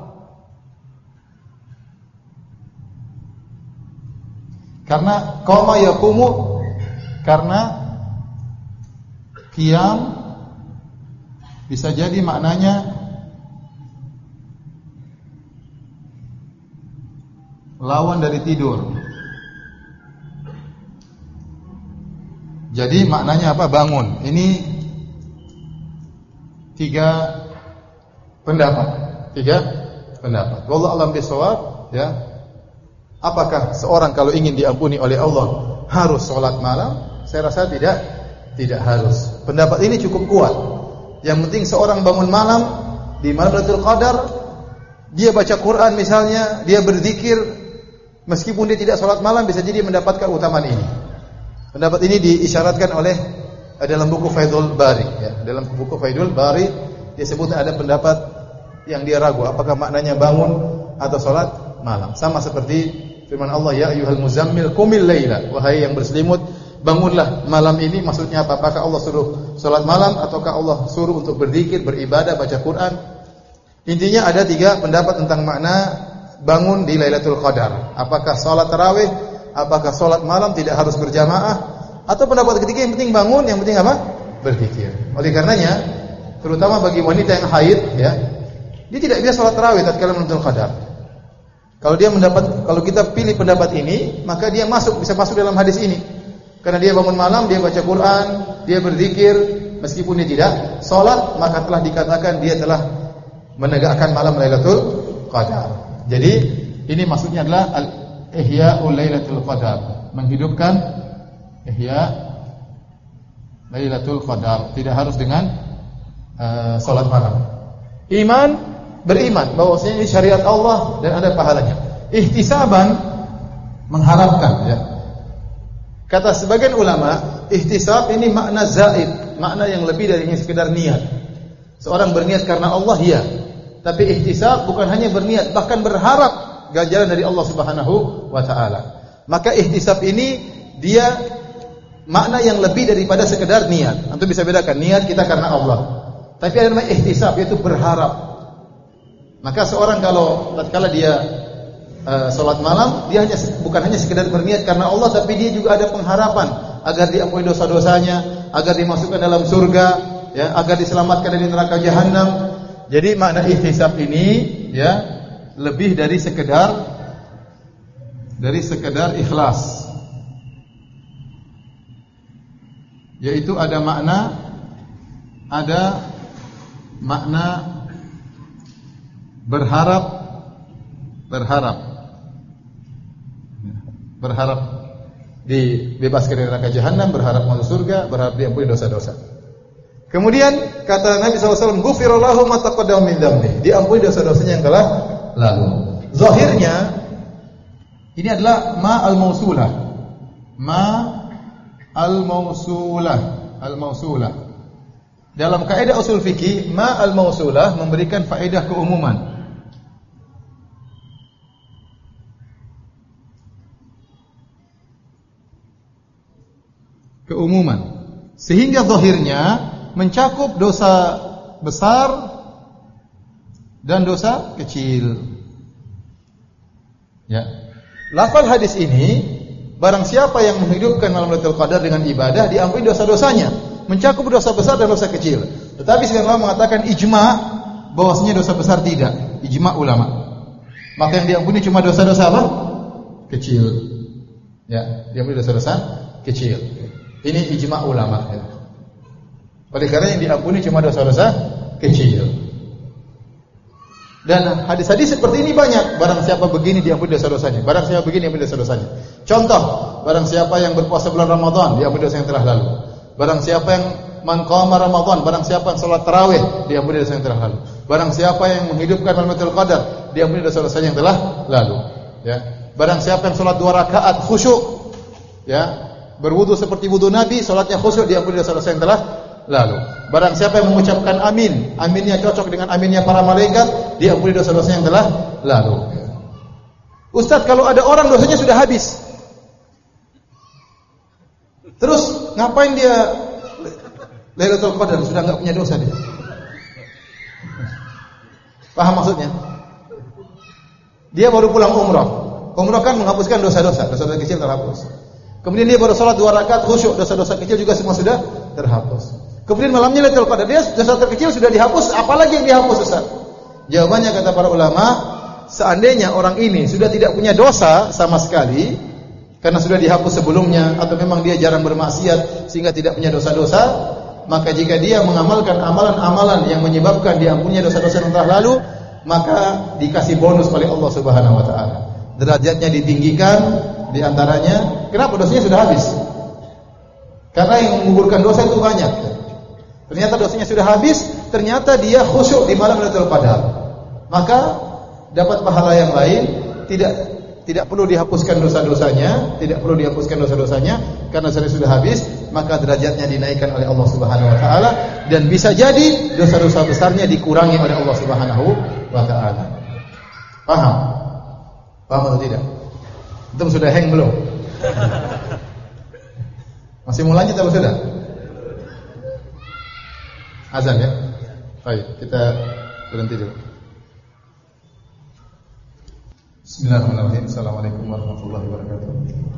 Karena qama yaqumu, karena qiyam bisa jadi maknanya lawan dari tidur. Jadi maknanya apa? Bangun. Ini tiga pendapat, tiga pendapat. Wallahu a'lam bishawab, ya. Apakah seorang kalau ingin diampuni oleh Allah harus sholat malam? Saya rasa tidak, tidak harus. Pendapat ini cukup kuat. Yang penting seorang bangun malam di malam Lailatul Qadar, dia baca Quran misalnya, dia berzikir, meskipun dia tidak sholat malam bisa jadi mendapatkan keutamaan ini. Pendapat ini diisyaratkan oleh dalam buku Faidul Bari, ya. Dalam buku Faidul Bari disebut ada pendapat yang dia ragu apakah maknanya bangun atau sholat malam. Sama seperti firman Allah, ya ayyuhal muzammil qumil laila, wahai yang berselimut bangunlah malam ini. Maksudnya apa? Apakah Allah suruh sholat malam ataukah Allah suruh untuk berzikir, beribadah, baca Quran? Intinya ada tiga pendapat tentang makna bangun di Lailatul Qadar. Apakah sholat tarawih, apakah sholat malam tidak harus berjamaah, atau pendapat ketiga yang penting bangun, yang penting apa? Berzikir. Oleh karenanya, terutama bagi wanita yang haid, ya, dia tidak bisa sholat tarawih tatkala Lailatul Qadar. Kalau dia mendapat, kalau kita pilih pendapat ini, maka dia masuk, bisa masuk dalam hadis ini. Karena dia bangun malam, dia baca Quran, dia berzikir, meskipun dia tidak sholat, maka telah dikatakan dia telah menegakkan malam Lailatul Qadar. Jadi ini maksudnya adalah al-ihya'ul Lailatul Qadar, menghidupkan ihya Lailatul Qadar. Tidak harus dengan uh, sholat malam. Iman, beriman bahwasanya ini syariat Allah dan ada pahalanya. Ihtisaban, mengharapkan, ya. Kata sebagian ulama, ihtisab ini makna zaid, makna yang lebih dari hanya sekedar niat. Seorang berniat karena Allah, ya. Tapi ihtisab bukan hanya berniat, bahkan berharap ganjaran dari Allah Subhanahu wa taala. Maka ihtisab ini dia makna yang lebih daripada sekedar niat. Antum bisa bedakan niat kita karena Allah. Tapi ada namanya ihtisab, yaitu berharap. Maka seorang kalau tatkala dia uh, salat malam, dia hanya bukan hanya sekedar berniat karena Allah, tapi dia juga ada pengharapan agar diampuni dosa-dosanya, agar dimasukkan dalam surga, ya, agar diselamatkan dari neraka jahanam. Jadi makna ihtisab ini, ya, lebih dari sekedar dari sekedar ikhlas. Yaitu ada makna ada makna berharap, berharap, berharap dibebaskan dari neraka jahanam, berharap masuk surga, berharap diampuni dosa-dosa. Kemudian kata Nabi shallallahu alaihi wasallam, "Ghufira lahu ma taqaddama min dzambi." Diampuni dosa-dosanya yang telah lalu. Zahirnya ini adalah ma al-mausulah, ma al-mausulah, al-mausulah. Dalam kaidah usul fikih, ma al-mausulah memberikan faedah keumuman. Keumuman. Sehingga zahirnya mencakup dosa besar dan dosa kecil. Ya. Lafal hadis ini, barang siapa yang menghidupkan malam Lailatul Qadar dengan ibadah, diampuni dosa-dosanya, mencakup dosa besar dan dosa kecil. Tetapi sebagian ulama mengatakan ijma' bahwasanya dosa besar tidak, ijma' ulama. Maka yang diampuni cuma dosa-dosa apa? Kecil. Ya, diampuni dosa-dosa kecil. Ini ijma' ulama, ya. Oleh karena yang diampuni cuma dosa-dosa kecil. Dan hadis-hadis seperti ini banyak. Barang siapa begini diampuni dosa-dosanya. Barang siapa begini diampuni dosa-dosanya. Contoh, barang siapa yang berpuasa bulan Ramadan diampuni dosa yang telah lalu. Barang siapa yang man qama Ramadan, barang siapa yang salat tarawih diampuni dosa yang telah lalu. Barang siapa yang menghidupkan malam Lailatul Qadar diampuni dosa-dosanya yang telah lalu. Ya. Barang siapa yang salat dua rakaat khusyuk, ya, berwudu seperti wudu Nabi, salatnya khusyuk, diampuni dosa-dosa yang telah lalu. Barang siapa yang mengucapkan amin, aminnya cocok dengan aminnya para malaikat, diampuni dosa-dosanya yang telah lalu. Ustaz, kalau ada orang dosanya sudah habis, terus ngapain dia Lailatul Qadar, sudah enggak punya dosa dia? Paham maksudnya? Dia baru pulang umrah. Umrah kan menghapuskan dosa-dosa, dosa-dosa kecil terhapus. Kemudian dia baru salat dua rakaat khusyuk, dosa-dosa kecil juga semua sudah terhapus. Kemudian malamnya Lailatul Qadar, dia dosa terkecil sudah dihapus, apalagi yang dihapus, Ustaz? Jawabannya kata para ulama, seandainya orang ini sudah tidak punya dosa sama sekali karena sudah dihapus sebelumnya, atau memang dia jarang bermaksiat sehingga tidak punya dosa-dosa, maka jika dia mengamalkan amalan-amalan yang menyebabkan diampuninya dosa-dosa yang telah lalu, maka dikasih bonus oleh Allah Subhanahu wa taala. Derajatnya ditinggikan, di antaranya kenapa dosanya sudah habis? Karena yang menggugurkan dosa itu banyak. Ternyata dosanya sudah habis, ternyata dia khusyuk di malam Lailatul Qadar. Maka dapat pahala yang lain, tidak tidak perlu dihapuskan dosa-dosanya, tidak perlu dihapuskan dosa-dosanya karena sudah habis, maka derajatnya dinaikkan oleh Allah Subhanahu wa taala dan bisa jadi dosa-dosa besarnya dikurangi oleh Allah Subhanahu wa taala. Paham? Paham atau tidak? Antum sudah hang belum? Masih mau lanjut atau sudah? Azan ya? Baik, kita berhenti dulu. Bismillahirrahmanirrahim. Assalamualaikum warahmatullahi wabarakatuh.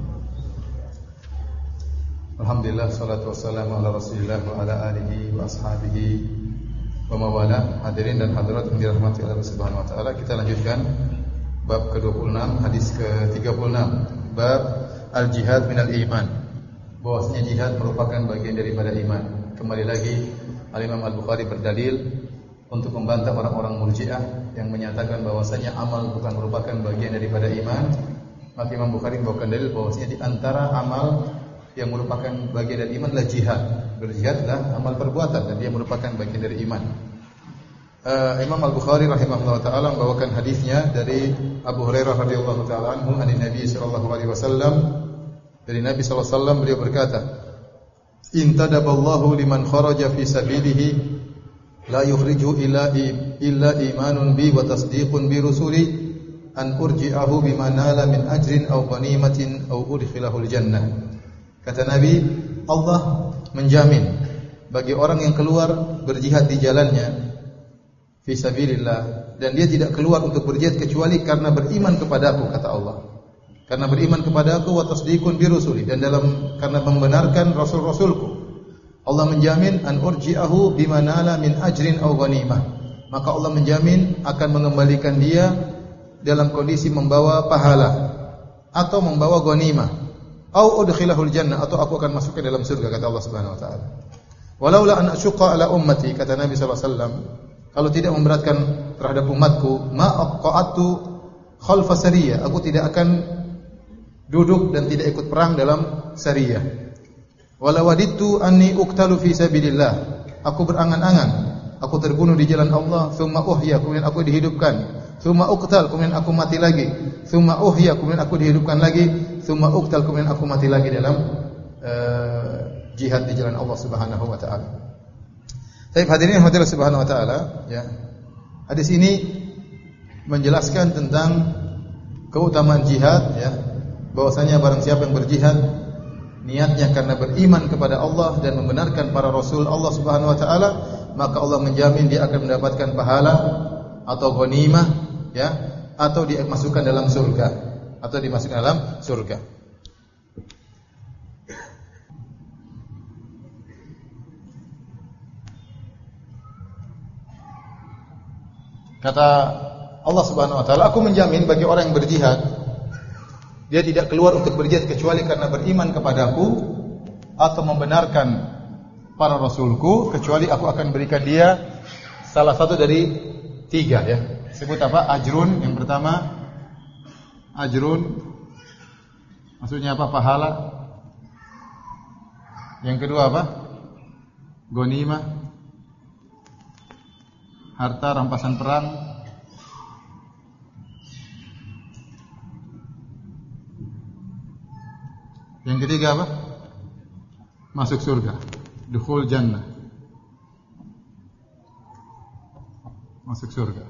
Alhamdulillah, salatu wassalamu ala Rasulillah wa ala alihi wa ashabihi wa mawala. Hadirin dan hadirat yang dirahmati Allah Subhanahu wa taala, kita lanjutkan bab ke dua puluh enam, hadis ke tiga puluh enam, bab al-jihad minal iman. Bahwasanya jihad merupakan bagian daripada iman. Kembali lagi Al-Imam Al-Bukhari berdalil untuk membantah orang-orang Murji'ah yang menyatakan bahwasanya amal bukan merupakan bagian daripada iman. Maka Imam Bukhari membawakan dalil bahwasanya di antara amal yang merupakan bagian dari iman adalah jihad. Berjihad adalah amal perbuatan dan dia merupakan bagian dari iman. Uh, Imam Al-Bukhari rahimahullah taala membawakan hadisnya dari Abu Hurairah radhiyallahu taala anhu dari Nabi sallallahu alaihi wasallam. Dari Nabi sallallahu alaihi wasallam beliau berkata, "Intadaballahu liman kharaja fi sabilihi la yukhriju illa illa imanun bi wa tasdiqun bi rusuli an urji'ahu bima nala min ajrin aw ghanimatin aw udkhilahul jannah." Kata Nabi, Allah menjamin bagi orang yang keluar berjihad di jalannya fi sabilillah, dan dia tidak keluar untuk berjihad kecuali karena beriman kepadaku, kata Allah. Karena beriman kepadaku wa tasdiqun bi rusuli, dan dalam karena membenarkan rasul-rasulku. Allah menjamin an urji'ahu bima nala min ajrin aw ghanimah. Maka Allah menjamin akan mengembalikan dia dalam kondisi membawa pahala atau membawa ghanimah. Au udkhilahul jannah, atau aku akan masukkan dalam surga, kata Allah Subhanahu wa taala. Walaula an asyqa ala ummati, kata Nabi sallallahu alaihi wasallam, kalau tidak memberatkan terhadap umatku, ma aqa'atu khalfa sariyah, aku tidak akan duduk dan tidak ikut perang dalam sariyah. Wala wadittu anni uqtalu fi sabilillah, aku berangan-angan aku terbunuh di jalan Allah, thumma uhya, kemudian aku dihidupkan, thumma uqtal, kemudian aku mati lagi, thumma uhya, kemudian aku dihidupkan lagi, thumma uqtal, kemudian aku mati lagi dalam uh, jihad di jalan Allah Subhanahu wa taala. Baik, hadirin Allah Subhanahu wa taala, ya. Hadis ini menjelaskan tentang keutamaan jihad, ya. Bahwasanya barang siapa yang berjihad niatnya karena beriman kepada Allah dan membenarkan para rasul Allah Subhanahu wa taala, maka Allah menjamin dia akan mendapatkan pahala atau ghanimah, ya, atau dimasukkan dalam surga, atau dimasukkan dalam surga. Kata Allah Subhanahu wa taala, aku menjamin bagi orang yang berjihad, dia tidak keluar untuk berjihad kecuali karena beriman kepadaku atau membenarkan para rasulku, kecuali aku akan berikan dia salah satu dari tiga, ya. Sebut apa? Ajrun, yang pertama ajrun, maksudnya apa? Pahala. Yang kedua apa? Ghanimah, harta rampasan perang. Yang ketiga apa? Masuk surga, dukhul jannah. masuk surga.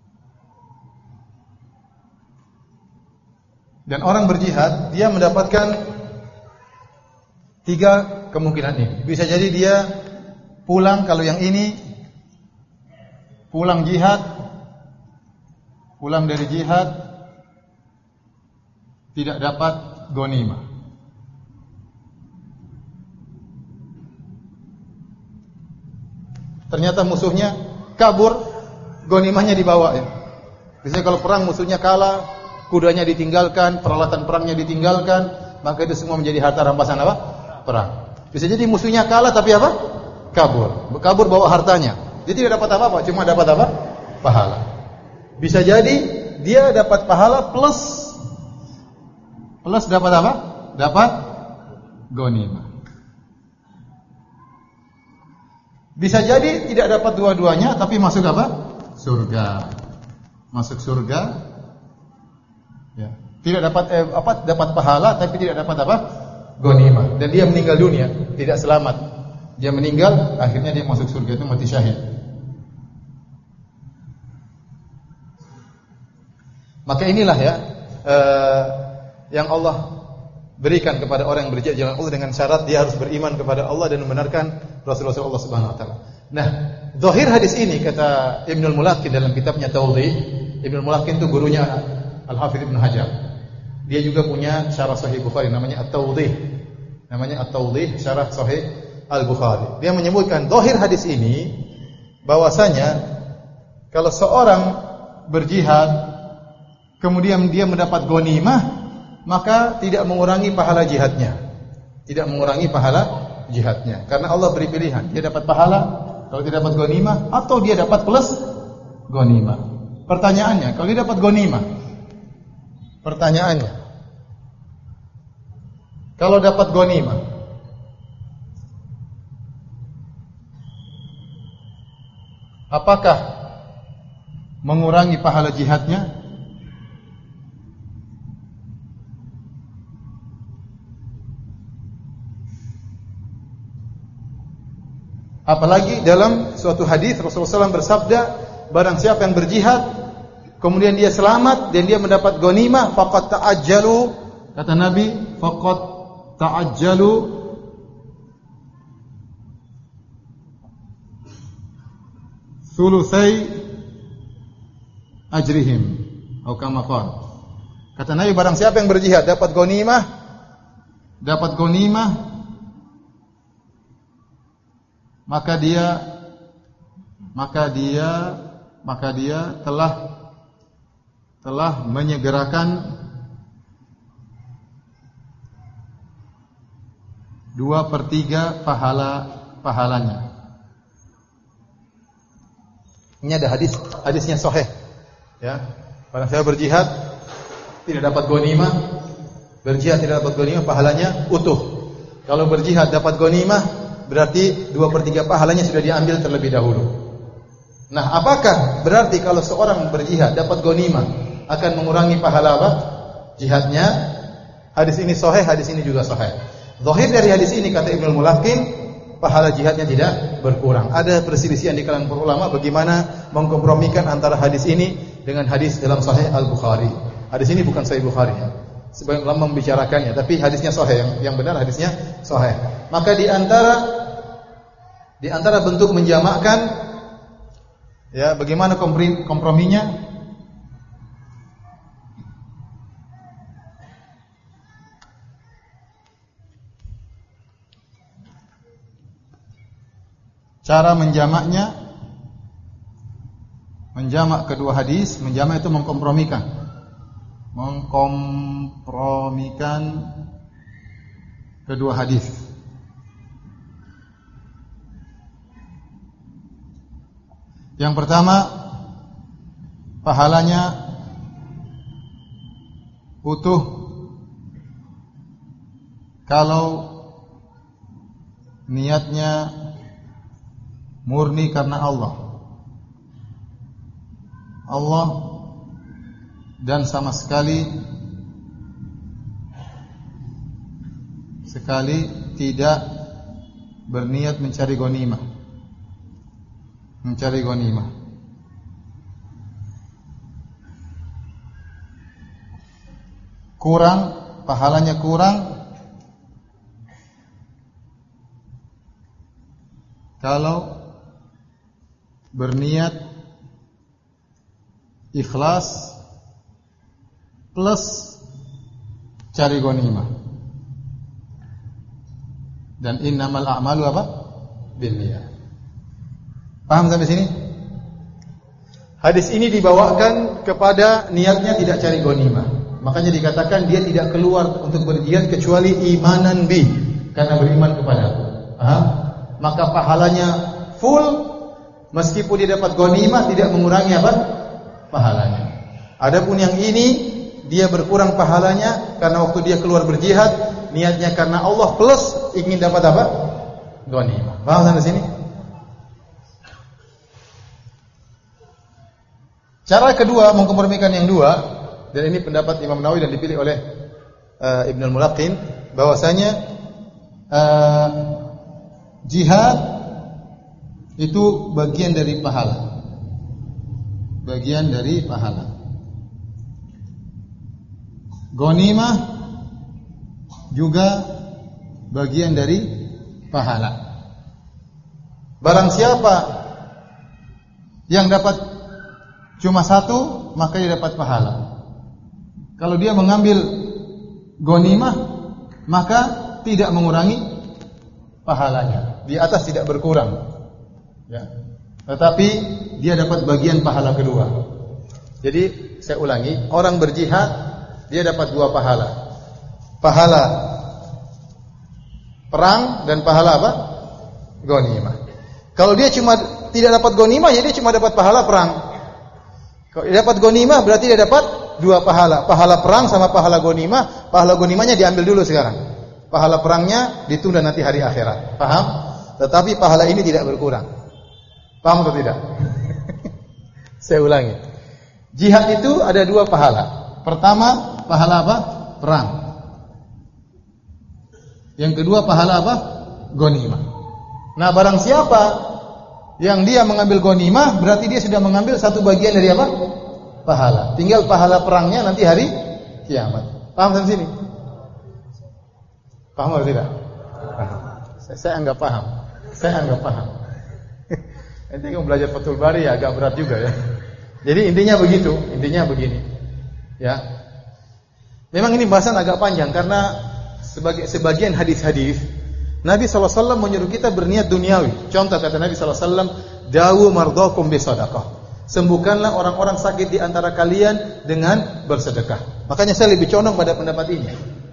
Dan orang berjihad, dia mendapatkan tiga kemungkinan ini. Bisa jadi dia pulang, kalau yang ini pulang jihad, pulang dari jihad tidak dapat ghanimah. Ternyata musuhnya kabur, ghanimahnya dibawa ya. Biasanya kalau perang musuhnya kalah, kudanya ditinggalkan, peralatan perangnya ditinggalkan, maka itu semua menjadi harta rampasan apa? Perang. Bisa jadi musuhnya kalah tapi apa? Kabur. Kabur bawa hartanya. Dia tidak dapat apa-apa, cuma dapat apa? Pahala. Bisa jadi dia dapat pahala plus plus dapat apa? Dapat ghanimah. Bisa jadi tidak dapat dua-duanya tapi masuk apa? Surga. Masuk surga. Ya. Tidak dapat eh, apa? Dapat pahala tapi tidak dapat apa? Ghanimah. Dan dia meninggal dunia, tidak selamat. Dia meninggal, akhirnya dia masuk surga, itu mati syahid. Maka inilah ya eh, yang Allah berikan kepada orang yang berjihad jalan Allah dengan syarat dia harus beriman kepada Allah dan membenarkan Rasulullah Allah Subhanahu wa taala. Nah, zahir hadis ini kata Ibnul Mulaqin dalam kitabnya Tawdih. Ibnul Mulaqin itu gurunya Al-Hafidz Ibnu Hajar. Dia juga punya syarah Sahih Bukhari namanya At-Tawdih. Namanya At-Tawdih syarah Sahih Al-Bukhari. Dia menyebutkan zahir hadis ini bahwasanya kalau seorang berjihad kemudian dia mendapat ghanimah, maka tidak mengurangi pahala jihadnya. Tidak mengurangi pahala jihadnya. Karena Allah beri pilihan. Dia dapat pahala kalau dia dapat ghanimah atau dia dapat plus ghanimah. Pertanyaannya, kalau dia dapat ghanimah, pertanyaannya, kalau dapat ghanimah, apakah mengurangi pahala jihadnya? Apalagi dalam suatu hadis Rasulullah shallallahu alaihi wasallam bersabda, barang siapa yang berjihad kemudian dia selamat dan dia mendapat ghanimah, faqad ta'ajjalu, kata Nabi, faqad ta'ajjalu thulutsai ajrihim atau kama qala. Kata Nabi, barang siapa yang berjihad dapat ghanimah, dapat ghanimah maka dia maka dia maka dia telah telah menyegerakan dua per tiga pahala pahalanya. Ini ada hadis, hadisnya sahih. Ya, barang siapa berjihad tidak dapat ghanimah, berjihad tidak dapat ghanimah, pahalanya utuh. Kalau berjihad dapat ghanimah, berarti dua per tiga pahalanya sudah diambil terlebih dahulu. Nah, apakah berarti kalau seorang berjihad dapat ghanimah akan mengurangi pahala apa? Jihadnya? Hadis ini sahih, hadis ini juga sahih. Zahir dari hadis ini kata Ibnu Mulaqin, pahala jihadnya tidak berkurang. Ada perselisihan di kalangan para ulama bagaimana mengkompromikan antara hadis ini dengan hadis dalam Sahih Al-Bukhari. Hadis ini bukan Sahih Bukhari ya. Sebagian ulama membicarakannya, tapi hadisnya sahih, yang, yang benar hadisnya sahih. Maka di antara di antara bentuk menjamakkan, ya bagaimana komprominya? Cara menjamaknya, menjamak kedua hadis, menjamak itu mengkompromikan. mengkompromikan kedua hadis. Yang pertama, pahalanya utuh kalau niatnya murni karena Allah. Allah dan sama sekali sekali tidak berniat mencari ghanimah. Mencari ghanimah. kurang, pahalanya kurang kalau berniat ikhlas plus cari ghanimah. Dan innamal a'malu apa? Binniyat. Paham sampai sini? Hadis ini dibawakan kepada niatnya tidak cari ghanimah. Makanya dikatakan dia tidak keluar untuk berjihad kecuali imanan bi, karena beriman kepada aku. Paham? Maka pahalanya full meskipun dia dapat ghanimah, tidak mengurangi apa? Pahalanya. Adapun yang ini dia berkurang pahalanya karena waktu dia keluar berjihad niatnya karena Allah plus ingin dapat apa? Ghanimah. Paham sampai sini? Cara kedua mengkompromikan yang dua, dan ini pendapat Imam Nawawi dan dipilih oleh uh, Ibn al-Mulaqin, bahwasanya uh, jihad itu bagian dari pahala. Bagian dari pahala. Ghanimah juga bagian dari pahala. Barang siapa yang dapat cuma satu, maka dia dapat pahala. Kalau dia mengambil ghanimah, maka tidak mengurangi pahalanya. Di atas tidak berkurang. Ya. Tetapi dia dapat bagian pahala kedua. Jadi saya ulangi, orang berjihad dia dapat dua pahala. Pahala perang dan pahala apa? Ghanimah. Kalau dia cuma tidak dapat ghanimah, ya dia cuma dapat pahala perang. Kalau dia dapat ghanimah berarti dia dapat dua pahala. Pahala perang sama pahala ghanimah. Pahala ghanimahnya diambil dulu sekarang. Pahala perangnya ditunda nanti hari akhirat. Paham? Tetapi pahala ini tidak berkurang. Paham atau tidak? Saya ulangi. Jihad itu ada dua pahala. Pertama, pahala apa? Perang. Yang kedua, pahala apa? Ghanimah. Nah, barang siapa yang dia mengambil ghanimah, berarti dia sudah mengambil satu bagian dari apa? Pahala. Tinggal pahala perangnya nanti hari kiamat. Paham sampai sini? Paham atau tidak? Paham. Saya, saya anggap paham. Saya anggap paham. Nanti kamu belajar Fathul Bari ya agak berat juga ya. Jadi intinya begitu, intinya begini. Ya. Memang ini bahasan agak panjang karena sebagai sebagian hadis-hadis Nabi sallallahu alaihi wasallam menyuruh kita berniat duniawi. Contoh kata Nabi sallallahu alaihi wasallam, "Dawu mardhakum bisadaqah." Sembuhkanlah orang-orang sakit di antara kalian dengan bersedekah. Makanya saya lebih condong pada pendapat ini.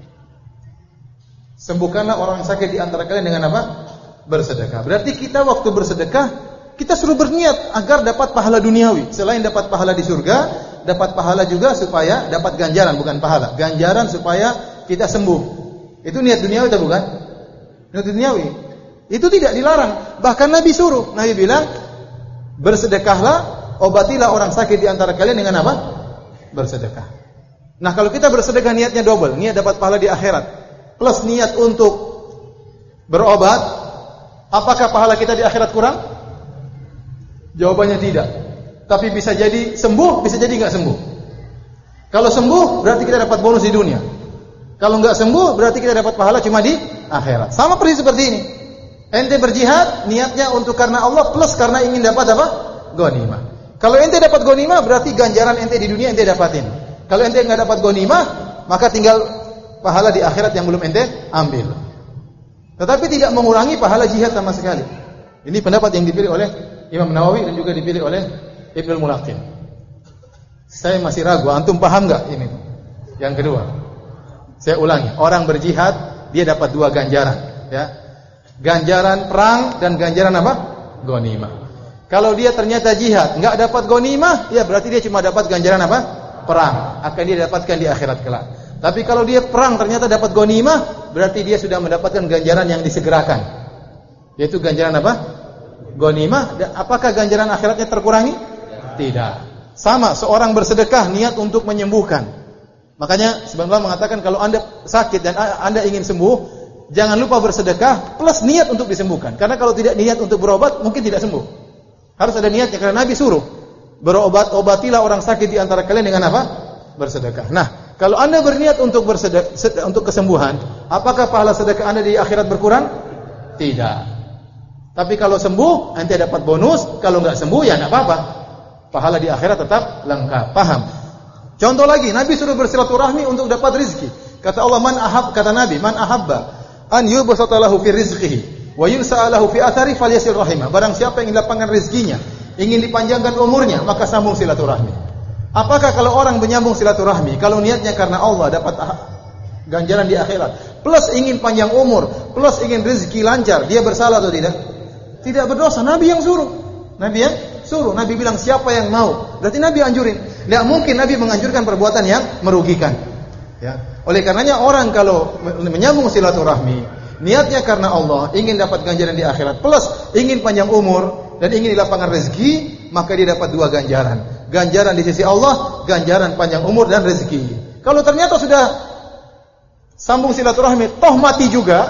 Sembuhkanlah orang sakit di antara kalian dengan apa? Bersedekah. Berarti kita waktu bersedekah, kita suruh berniat agar dapat pahala duniawi. Selain dapat pahala di surga, dapat pahala juga supaya dapat ganjaran, bukan pahala. Ganjaran supaya kita sembuh. Itu niat duniawi atau bukan? Niat duniawi. Itu tidak dilarang. Bahkan Nabi suruh. Nabi bilang, bersedekahlah, obatilah orang sakit di antara kalian dengan apa? Bersedekah. Nah, kalau kita bersedekah niatnya double, niat dapat pahala di akhirat, plus niat untuk berobat, apakah pahala kita di akhirat kurang? Jawabannya tidak. Tapi bisa jadi sembuh, bisa jadi enggak sembuh. Kalau sembuh, berarti kita dapat bonus di dunia. Kalau enggak sembuh, berarti kita dapat pahala cuma di akhirat. Sama persis seperti ini. Ente berjihad, niatnya untuk karena Allah plus karena ingin dapat apa? Ghanimah. Kalau ente dapat ghanimah, berarti ganjaran ente di dunia ente dapatin. Kalau ente enggak dapat ghanimah, maka tinggal pahala di akhirat yang belum ente ambil. Tetapi tidak mengurangi pahala jihad sama sekali. Ini pendapat yang dipilih oleh Imam Nawawi dan juga dipilih oleh Ibn al-Mulaqin. Saya masih ragu, antum paham enggak ini? Yang kedua. Saya ulangi, orang berjihad dia dapat dua ganjaran, ya. Ganjaran perang dan ganjaran apa? Ghanimah. Kalau dia ternyata jihad enggak dapat ghanimah, ya berarti dia cuma dapat ganjaran apa? Perang. Akan dia dapatkan di akhirat kelak. Tapi kalau dia perang ternyata dapat ghanimah, berarti dia sudah mendapatkan ganjaran yang disegerakan. Yaitu ganjaran apa? Ghanimah. Apakah ganjaran akhiratnya terkurangi? Tidak. Sama, seorang bersedekah niat untuk menyembuhkan. Makanya sebenarnya mengatakan kalau Anda sakit dan Anda ingin sembuh, jangan lupa bersedekah plus niat untuk disembuhkan. Karena kalau tidak niat untuk berobat, mungkin tidak sembuh. Harus ada niatnya karena Nabi suruh berobat, obatilah orang sakit di antara kalian dengan apa? Bersedekah. Nah, Kalau Anda berniat untuk bersedekah, untuk kesembuhan, apakah pahala sedekah Anda di akhirat berkurang? Tidak. Tapi kalau sembuh, Anda dapat bonus. Kalau enggak sembuh, ya enggak apa-apa. Pahala di akhirat tetap lengkap. Paham? Contoh lagi, Nabi suruh bersilaturahmi untuk dapat rezeki. Kata Allah, man ahab, kata Nabi, man ahabba an yubsata lahu fi rizqihi wa yunsa'a lahu fi athari falyasil rahimah. Barang siapa yang dilapangkan rezekinya, ingin dipanjangkan umurnya, maka sambung silaturahmi. Apakah kalau orang menyambung silaturahmi, kalau niatnya karena Allah dapat ganjaran di akhirat, plus ingin panjang umur, plus ingin rezeki lancar, dia bersalah atau tidak? Tidak berdosa. Nabi yang suruh. Nabi yang suruh. Nabi bilang siapa yang mau. Berarti Nabi anjurin. Tidak mungkin Nabi menganjurkan perbuatan yang merugikan. Ya. Oleh karenanya orang kalau menyambung silaturahmi, niatnya karena Allah, ingin dapat ganjaran di akhirat, plus ingin panjang umur dan ingin dilapangkan rezeki, maka dia dapat dua ganjaran. Ganjaran di sisi Allah, ganjaran panjang umur dan rezeki. Kalau ternyata sudah sambung silaturahmi, toh mati juga,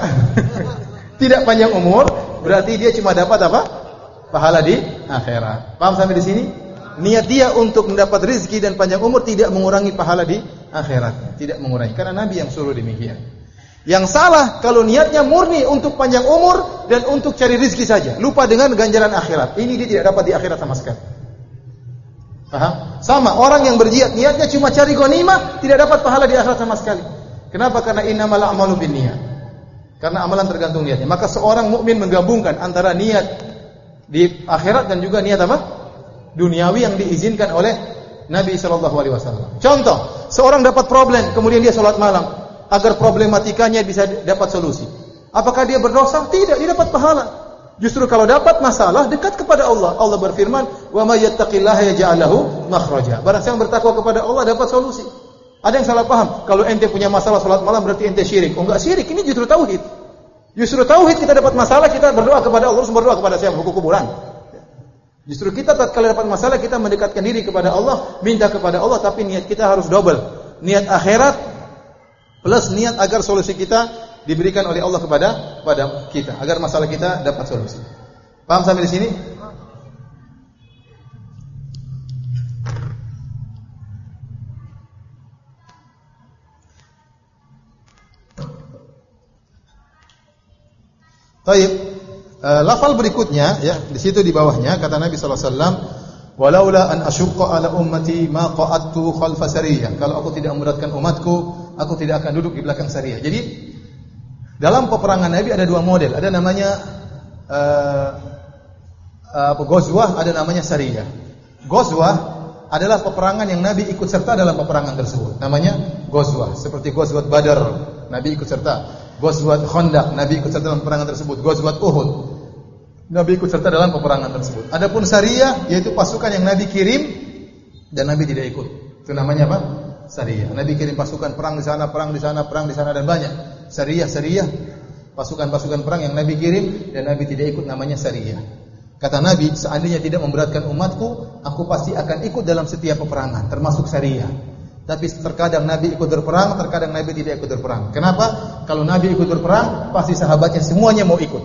tidak panjang umur, berarti dia cuma dapat apa? Pahala di akhirat. Paham sampai di sini? Niat dia untuk mendapat rezeki dan panjang umur tidak mengurangi pahala di akhirat, tidak mengurangi. Karena Nabi yang suruh demikian. Yang salah kalau niatnya murni untuk panjang umur dan untuk cari rezeki saja, lupa dengan ganjaran akhirat. Ini dia tidak dapat di akhirat sama sekali. Paham? Sama orang yang berjihad niatnya cuma cari ghanimah, tidak dapat pahala di akhirat sama sekali. Kenapa? Karena innamal a'malu binniyat. Karena amalan tergantung niatnya. Maka seorang mukmin menggabungkan antara niat di akhirat dan juga niat apa? Duniawi yang diizinkan oleh Nabi sallallahu alaihi wasallam. Contoh, seorang dapat problem, kemudian dia salat malam agar problematikanya bisa dapat solusi. Apakah dia berdosa? Tidak, dia dapat pahala. Justru kalau dapat masalah, dekat kepada Allah. Allah berfirman, "Wa may yattaqillaha yaj'al lahu makhraja." Barang siapa bertakwa kepada Allah dapat solusi. Ada yang salah paham, kalau ente punya masalah salat malam berarti ente syirik. Oh enggak syirik, ini justru tauhid. Justru tauhid kita dapat masalah, kita berdoa kepada Allah, terus berdoa kepada siapa? Buku kuburan. Justru kita tatkala dapat masalah kita mendekatkan diri kepada Allah, minta kepada Allah, tapi niat kita harus double. Niat akhirat plus niat agar solusi kita diberikan oleh Allah kepada pada kita, agar masalah kita dapat solusi. Paham sampai di sini? Baik. Uh, lafal berikutnya ya, di situ di bawahnya kata Nabi sallallahu alaihi wasallam, "Walaula an asyqa ala ummati ma qa'adtu khalfa sariyah." Kalau aku tidak memberatkan umatku, aku tidak akan duduk di belakang sariyah. Jadi dalam peperangan Nabi ada dua model, ada namanya uh, uh, ghazwah, ada namanya sariyah. Ghazwah adalah peperangan yang Nabi ikut serta dalam peperangan tersebut. Namanya ghazwah, seperti ghazwat Badar, Nabi ikut serta. Ghazwat Khandaq, Nabi ikut serta dalam peperangan tersebut. Ghazwat Uhud, Nabi ikut serta dalam peperangan tersebut. Adapun sariyah yaitu pasukan yang Nabi kirim dan Nabi tidak ikut. Itu namanya apa? Sariyah. Nabi kirim pasukan perang di sana, perang di sana, perang di sana dan banyak. Sariyah, sariyah, pasukan-pasukan perang yang Nabi kirim dan Nabi tidak ikut, namanya sariyah. Kata Nabi, seandainya tidak memberatkan umatku, aku pasti akan ikut dalam setiap peperangan, termasuk sariyah. Tapi terkadang Nabi ikut berperang, terkadang Nabi tidak ikut berperang. Kenapa? Kalau Nabi ikut berperang, pasti sahabatnya semuanya mau ikut.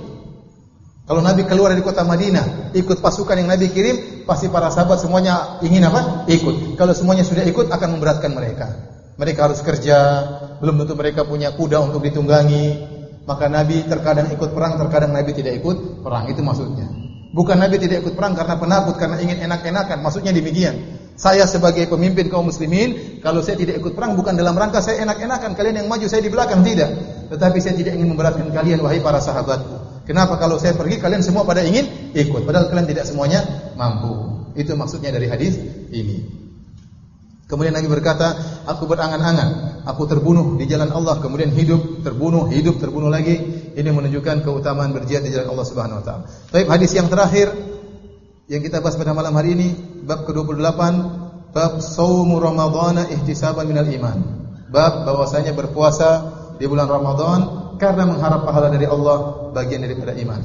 Kalau Nabi keluar dari kota Madinah, ikut pasukan yang Nabi kirim, pasti para sahabat semuanya ingin apa? Ikut. Kalau semuanya sudah ikut, akan memberatkan mereka. Mereka harus kerja, belum tentu mereka punya kuda untuk ditunggangi. Maka Nabi terkadang ikut perang, terkadang Nabi tidak ikut perang. Itu maksudnya. Bukan Nabi tidak ikut perang karena penakut, karena ingin enak-enakan. Maksudnya demikian. Saya sebagai pemimpin kaum muslimin, kalau saya tidak ikut perang bukan dalam rangka saya enak-enakan, kalian yang maju saya di belakang, tidak. Tetapi saya tidak ingin memberatkan kalian wahai para sahabatku. Kenapa kalau saya pergi kalian semua pada ingin ikut, padahal kalian tidak semuanya mampu. Itu maksudnya dari hadis ini. Kemudian Nabi berkata, aku berangan-angan, aku terbunuh di jalan Allah, kemudian hidup, terbunuh, hidup, terbunuh lagi. Ini menunjukkan keutamaan berjihad di jalan Allah Subhanahu wa taala. Baik, hadis yang terakhir yang kita bahas pada malam hari ini, bab ke dua puluh delapan, bab shaumu ramadhana ihtisaban minal iman. Bab bahwasanya berpuasa di bulan Ramadan karena mengharap pahala dari Allah, bagian daripada iman.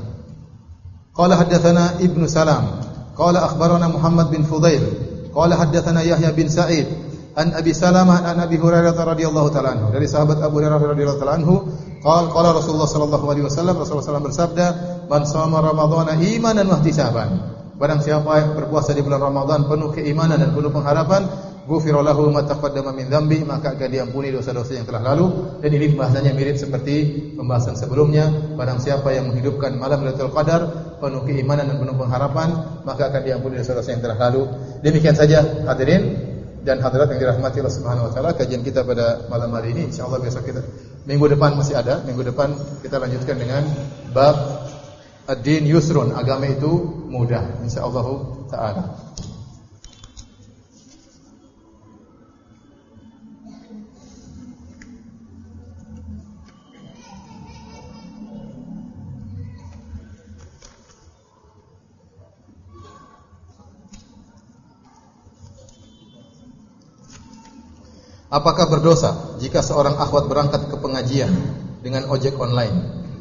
Qala haddatsana Ibnu Salam, qala akhbarana Muhammad bin Fudail, qala haddatsana Yahya bin Sa'id an Abi Salamah an Abi Hurairah radhiyallahu ta'ala anhu. Dari sahabat Abu Hurairah radhiyallahu ta'ala anhu, qala qala Rasulullah sallallahu alaihi wasallam, Rasulullah sallallahu alaihi wasallam bersabda, "Man shama ramadhana imanan wa ihtisaban." Barang siapa yang berpuasa di bulan Ramadan penuh keimanan dan penuh pengharapan, ghufira lahu ma taqaddama min dzambi, maka akan diampuni dosa-dosa yang telah lalu. Dan ini bahasanya mirip seperti pembahasan sebelumnya. Barang siapa yang menghidupkan malam Lailatul Qadar penuh keimanan dan penuh pengharapan, maka akan diampuni dosa-dosa yang telah lalu. Demikian saja hadirin dan hadirat yang dirahmati Allah Subhanahu wa taala, kajian kita pada malam hari ini. Insyaallah besok kita, minggu depan masih ada. Minggu depan kita lanjutkan dengan bab ad-din yusrun, agama itu mudah, insyaallah taala. Apakah berdosa jika seorang akhwat berangkat ke pengajian dengan ojek online?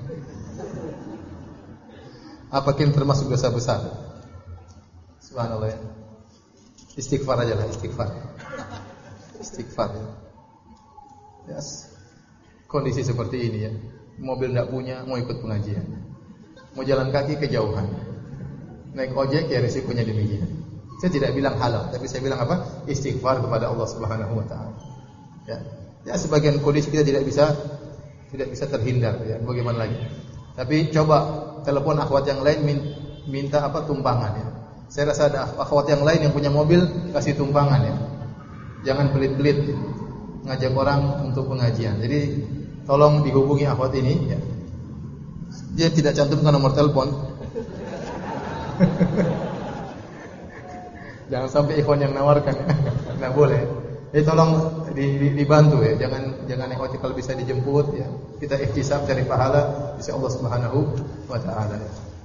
Apakah ini termasuk dosa besar? Subhanallah ya. Istighfar aja lah, istighfar. Istighfar ya. Yes. Kondisi seperti ini ya. Mobil enggak punya, mau ikut pengajian. Mau jalan kaki kejauhan. Naik ojek ya risikonya demikian. Saya tidak bilang halal, tapi saya bilang apa? Istighfar kepada Allah Subhanahu wa taala. Ya, ya sebagian kondisi kita tidak bisa tidak bisa terhindar ya, bagaimana lagi. Tapi coba telepon akhwat yang lain minta apa tumpangan ya. Saya rasa ada akhwat yang lain yang punya mobil kasih tumpangan ya. Jangan pelit-pelit ya, ngajak orang untuk pengajian. Jadi tolong dihubungi akhwat ini ya. Dia tidak cantumkan nomor telepon. Jangan sampai ikhwan yang nawarkan ya. Enggak boleh. Jadi tolong dibantu ya, jangan jangan ikhwati kalau bisa dijemput ya. Kita ihtisab cari pahala di sisi Allah Subhanahu wa taala.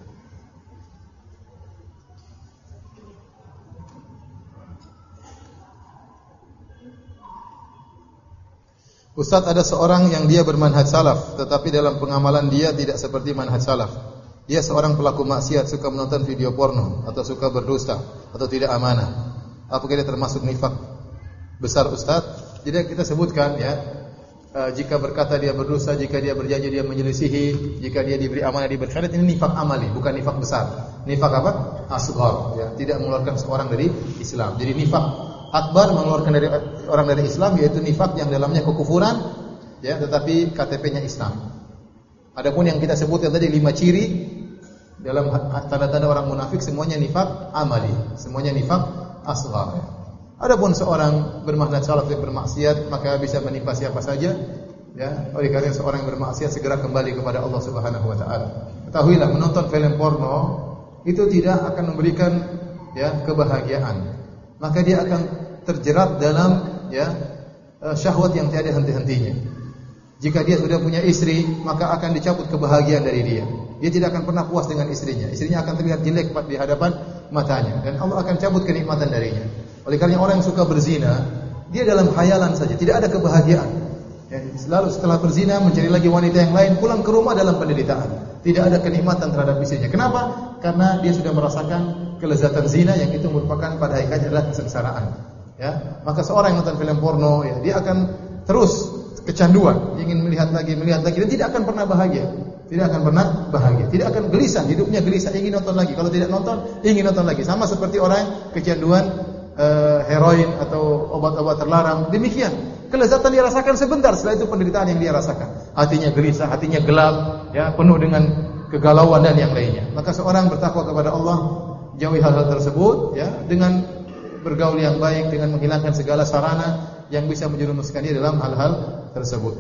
Ustaz, ada seorang yang dia bermanhaj salaf, tetapi dalam pengamalan dia tidak seperti manhaj salaf. Dia seorang pelaku maksiat, suka menonton video porno atau suka berdusta atau tidak amanah. Apakah dia termasuk nifak besar Ustaz? Jadi kita sebutkan ya, e, jika berkata dia berdosa, jika dia berjanji dia menyelisihi, jika dia diberi amanah dia berkhianat, ini nifak amali, bukan nifak besar. Nifak apa? Asghar ya, tidak mengeluarkan seorang dari Islam. Jadi nifak akbar mengeluarkan dari orang dari Islam, yaitu nifak yang dalamnya kekufuran ya, tetapi K T P-nya Islam. Adapun yang kita sebutkan tadi lima ciri dalam tanda-tanda orang munafik, semuanya nifak amali, semuanya nifak asghar ya. Adapun seorang bermanhaj salaf yang bermaksiat, maka bisa menimpa siapa saja ya. Oleh karena seorang yang bermaksiat segera kembali kepada Allah Subhanahu wa taala. Ketahuilah, menonton film porno itu tidak akan memberikan ya kebahagiaan. Maka dia akan terjerat dalam ya syahwat yang tiada henti-hentinya. Jika dia sudah punya istri, maka akan dicabut kebahagiaan dari dia. Dia tidak akan pernah puas dengan istrinya. Istrinya akan terlihat jelek di hadapan matanya, dan Allah akan cabut kenikmatan darinya. Oleh karena orang yang suka berzina, dia dalam khayalan saja, tidak ada kebahagiaan. Ya, selalu setelah berzina mencari lagi wanita yang lain, pulang ke rumah dalam penderitaan. Tidak ada kenikmatan terhadap istrinya. Kenapa? Karena dia sudah merasakan kelezatan zina yang itu merupakan pada hakikatnya adalah kesengsaraan. Ya, maka seorang yang nonton film porno, ya, dia akan terus kecanduan, ingin melihat lagi, melihat lagi, dan tidak akan pernah bahagia. Tidak akan pernah bahagia, tidak akan gelisah, hidupnya gelisah, ingin nonton lagi. Kalau tidak nonton, ingin nonton lagi. Sama seperti orang kecanduan uh, heroin atau obat-obat terlarang. Demikian, kelezatan dia rasakan sebentar, setelah itu penderitaan yang dia rasakan. Hatinya gelisah, hatinya gelap, ya, penuh dengan kegalauan dan yang lainnya. Maka seorang bertakwa kepada Allah, jauhi hal-hal tersebut, ya, dengan bergaul yang baik, dengan menghilangkan segala sarana yang bisa menjerumuskan dia dalam hal-hal tersebut.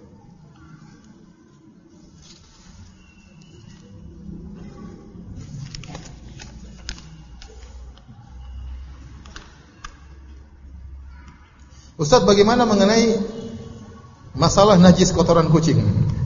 Ustaz, bagaimana mengenai masalah najis kotoran kucing?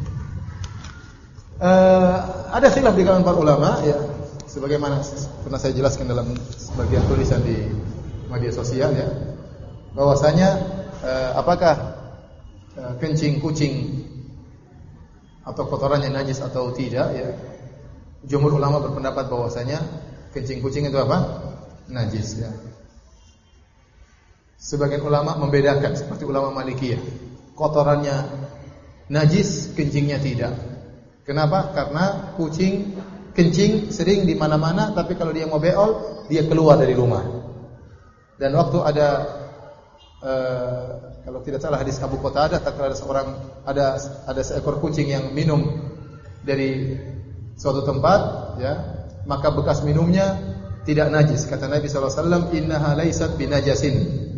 Uh, ada khilaf di kalangan para ulama, ya, sebagaimana pernah saya jelaskan dalam sebagian tulisan di media sosial, ya, bahwasanya uh, apakah uh, kencing kucing atau kotorannya najis atau tidak, ya. Jumhur ulama berpendapat bahwasanya kencing kucing itu apa? Najis, ya. Sebagian ulama membedakan, seperti ulama Malikiyah, kotorannya najis, kencingnya tidak. Kenapa? Karena kucing kencing sering di mana-mana, tapi kalau dia mau beol, dia keluar dari rumah. Dan waktu ada uh, kalau tidak salah hadis Abu Qatadah, tatkala ada seorang ada ada seekor kucing yang minum dari suatu tempat, ya, maka bekas minumnya tidak najis. Kata Nabi sallallahu alaihi wasallam, "Innaha laysat binajasin.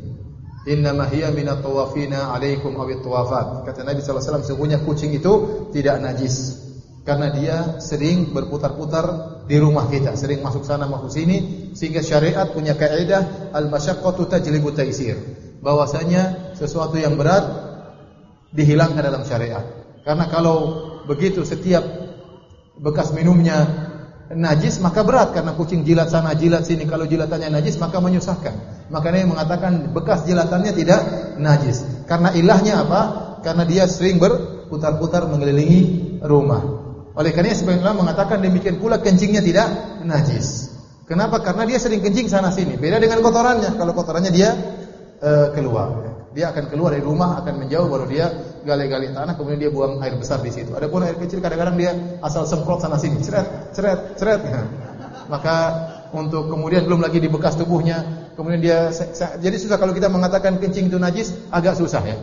Innama hiya minat tawafina 'alaikum awit tawafat." Kata Nabi sallallahu alaihi wasallam, sesungguhnya kucing itu tidak najis karena dia sering berputar-putar di rumah kita, sering masuk sana masuk sini, sehingga syariat punya kaidah al-masyaqqatu tajlibu taisir, bahwasanya sesuatu yang berat dihilangkan dalam syariat. Karena kalau begitu setiap bekas minumnya najis maka berat, karena kucing jilat sana jilat sini, kalau jilatannya najis maka menyusahkan. Makanya mengatakan bekas jilatannya tidak najis. Karena ilahnya apa? Karena dia sering berputar-putar mengelilingi rumah. Oleh karena sebagian ulama mengatakan demikian pula kencingnya tidak najis. Kenapa? Karena dia sering kencing sana sini. Beda dengan kotorannya. Kalau kotorannya dia uh, keluar, dia akan keluar dari rumah, akan menjauh, baru dia gali-gali tanah, kemudian dia buang air besar di situ. Adapun air kecil kadang-kadang dia asal semprot sana sini, ceret, ceret, ceret. Nah, maka untuk kemudian belum lagi di bekas tubuhnya, kemudian dia jadi susah kalau kita mengatakan kencing itu najis, agak susah ya.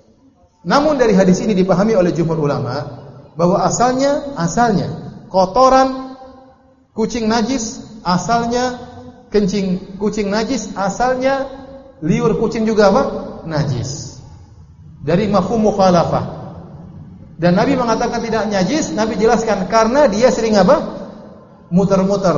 Namun dari hadis ini dipahami oleh jumhur ulama bahwa asalnya asalnya kotoran kucing najis, asalnya kencing kucing najis, asalnya liur kucing juga apa? Najis. Dari mafhum mukhalafah. Dan Nabi mengatakan tidak najis, Nabi jelaskan karena dia sering apa? Muter-muter.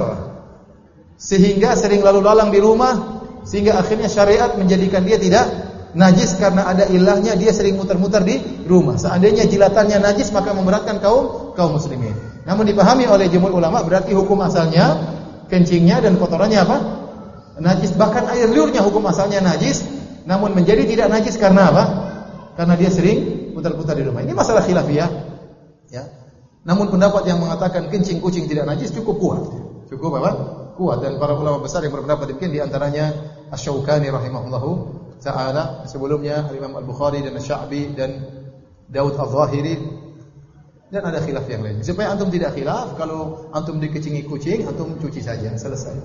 Sehingga sering lalu lalang di rumah, sehingga akhirnya syariat menjadikan dia tidak najis karena ada ilahnya, dia sering muter-muter di rumah. Seandainya jilatannya najis maka memberatkan kaum kaum muslimin. Namun dipahami oleh jumhur ulama berarti hukum asalnya kencingnya dan kotorannya apa? Najis. Bahkan air liurnya hukum asalnya najis, namun menjadi tidak najis karena apa? Karena dia sering putar-putar di rumah. Ini masalah khilafiyah, ya. Namun pendapat yang mengatakan kencing kucing tidak najis cukup kuat. Cukup apa? Kuat. Dan para ulama besar yang berpendapat demikian di antaranya Asy-Syaukani rahimahullahu ta'ala, sebelumnya Imam Al-Bukhari dan Asy-Sya'bi dan Daud Al-Zahiri, dan ada khilaf yang lain. Supaya antum tidak khilaf, kalau antum dikecingi kucing, antum cuci saja, selesai.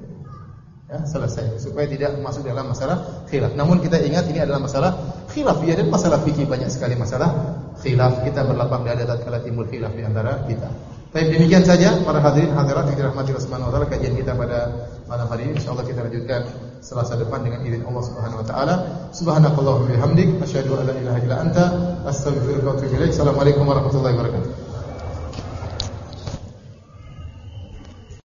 Ya, selesai. Supaya tidak masuk dalam masalah khilaf. Namun kita ingat ini adalah masalah khilafiyah dan masalah fikih, banyak sekali masalah khilaf. Kita berlapang dada tatkala timbul khilaf di antara kita. Baik, demikian saja para hadirin hadirat yang dirahmati Allah Subhanahu wa taala, kajian kita pada malam hari ini. Insyaallah kita lanjutkan Selasa depan dengan izin Allah Subhanahu wa taala. Subhanakallahumma wa bihamdik, asyhadu an la ilaha illa anta, astaghfiruka wa atubu ilaik. Assalamualaikum warahmatullahi wabarakatuh.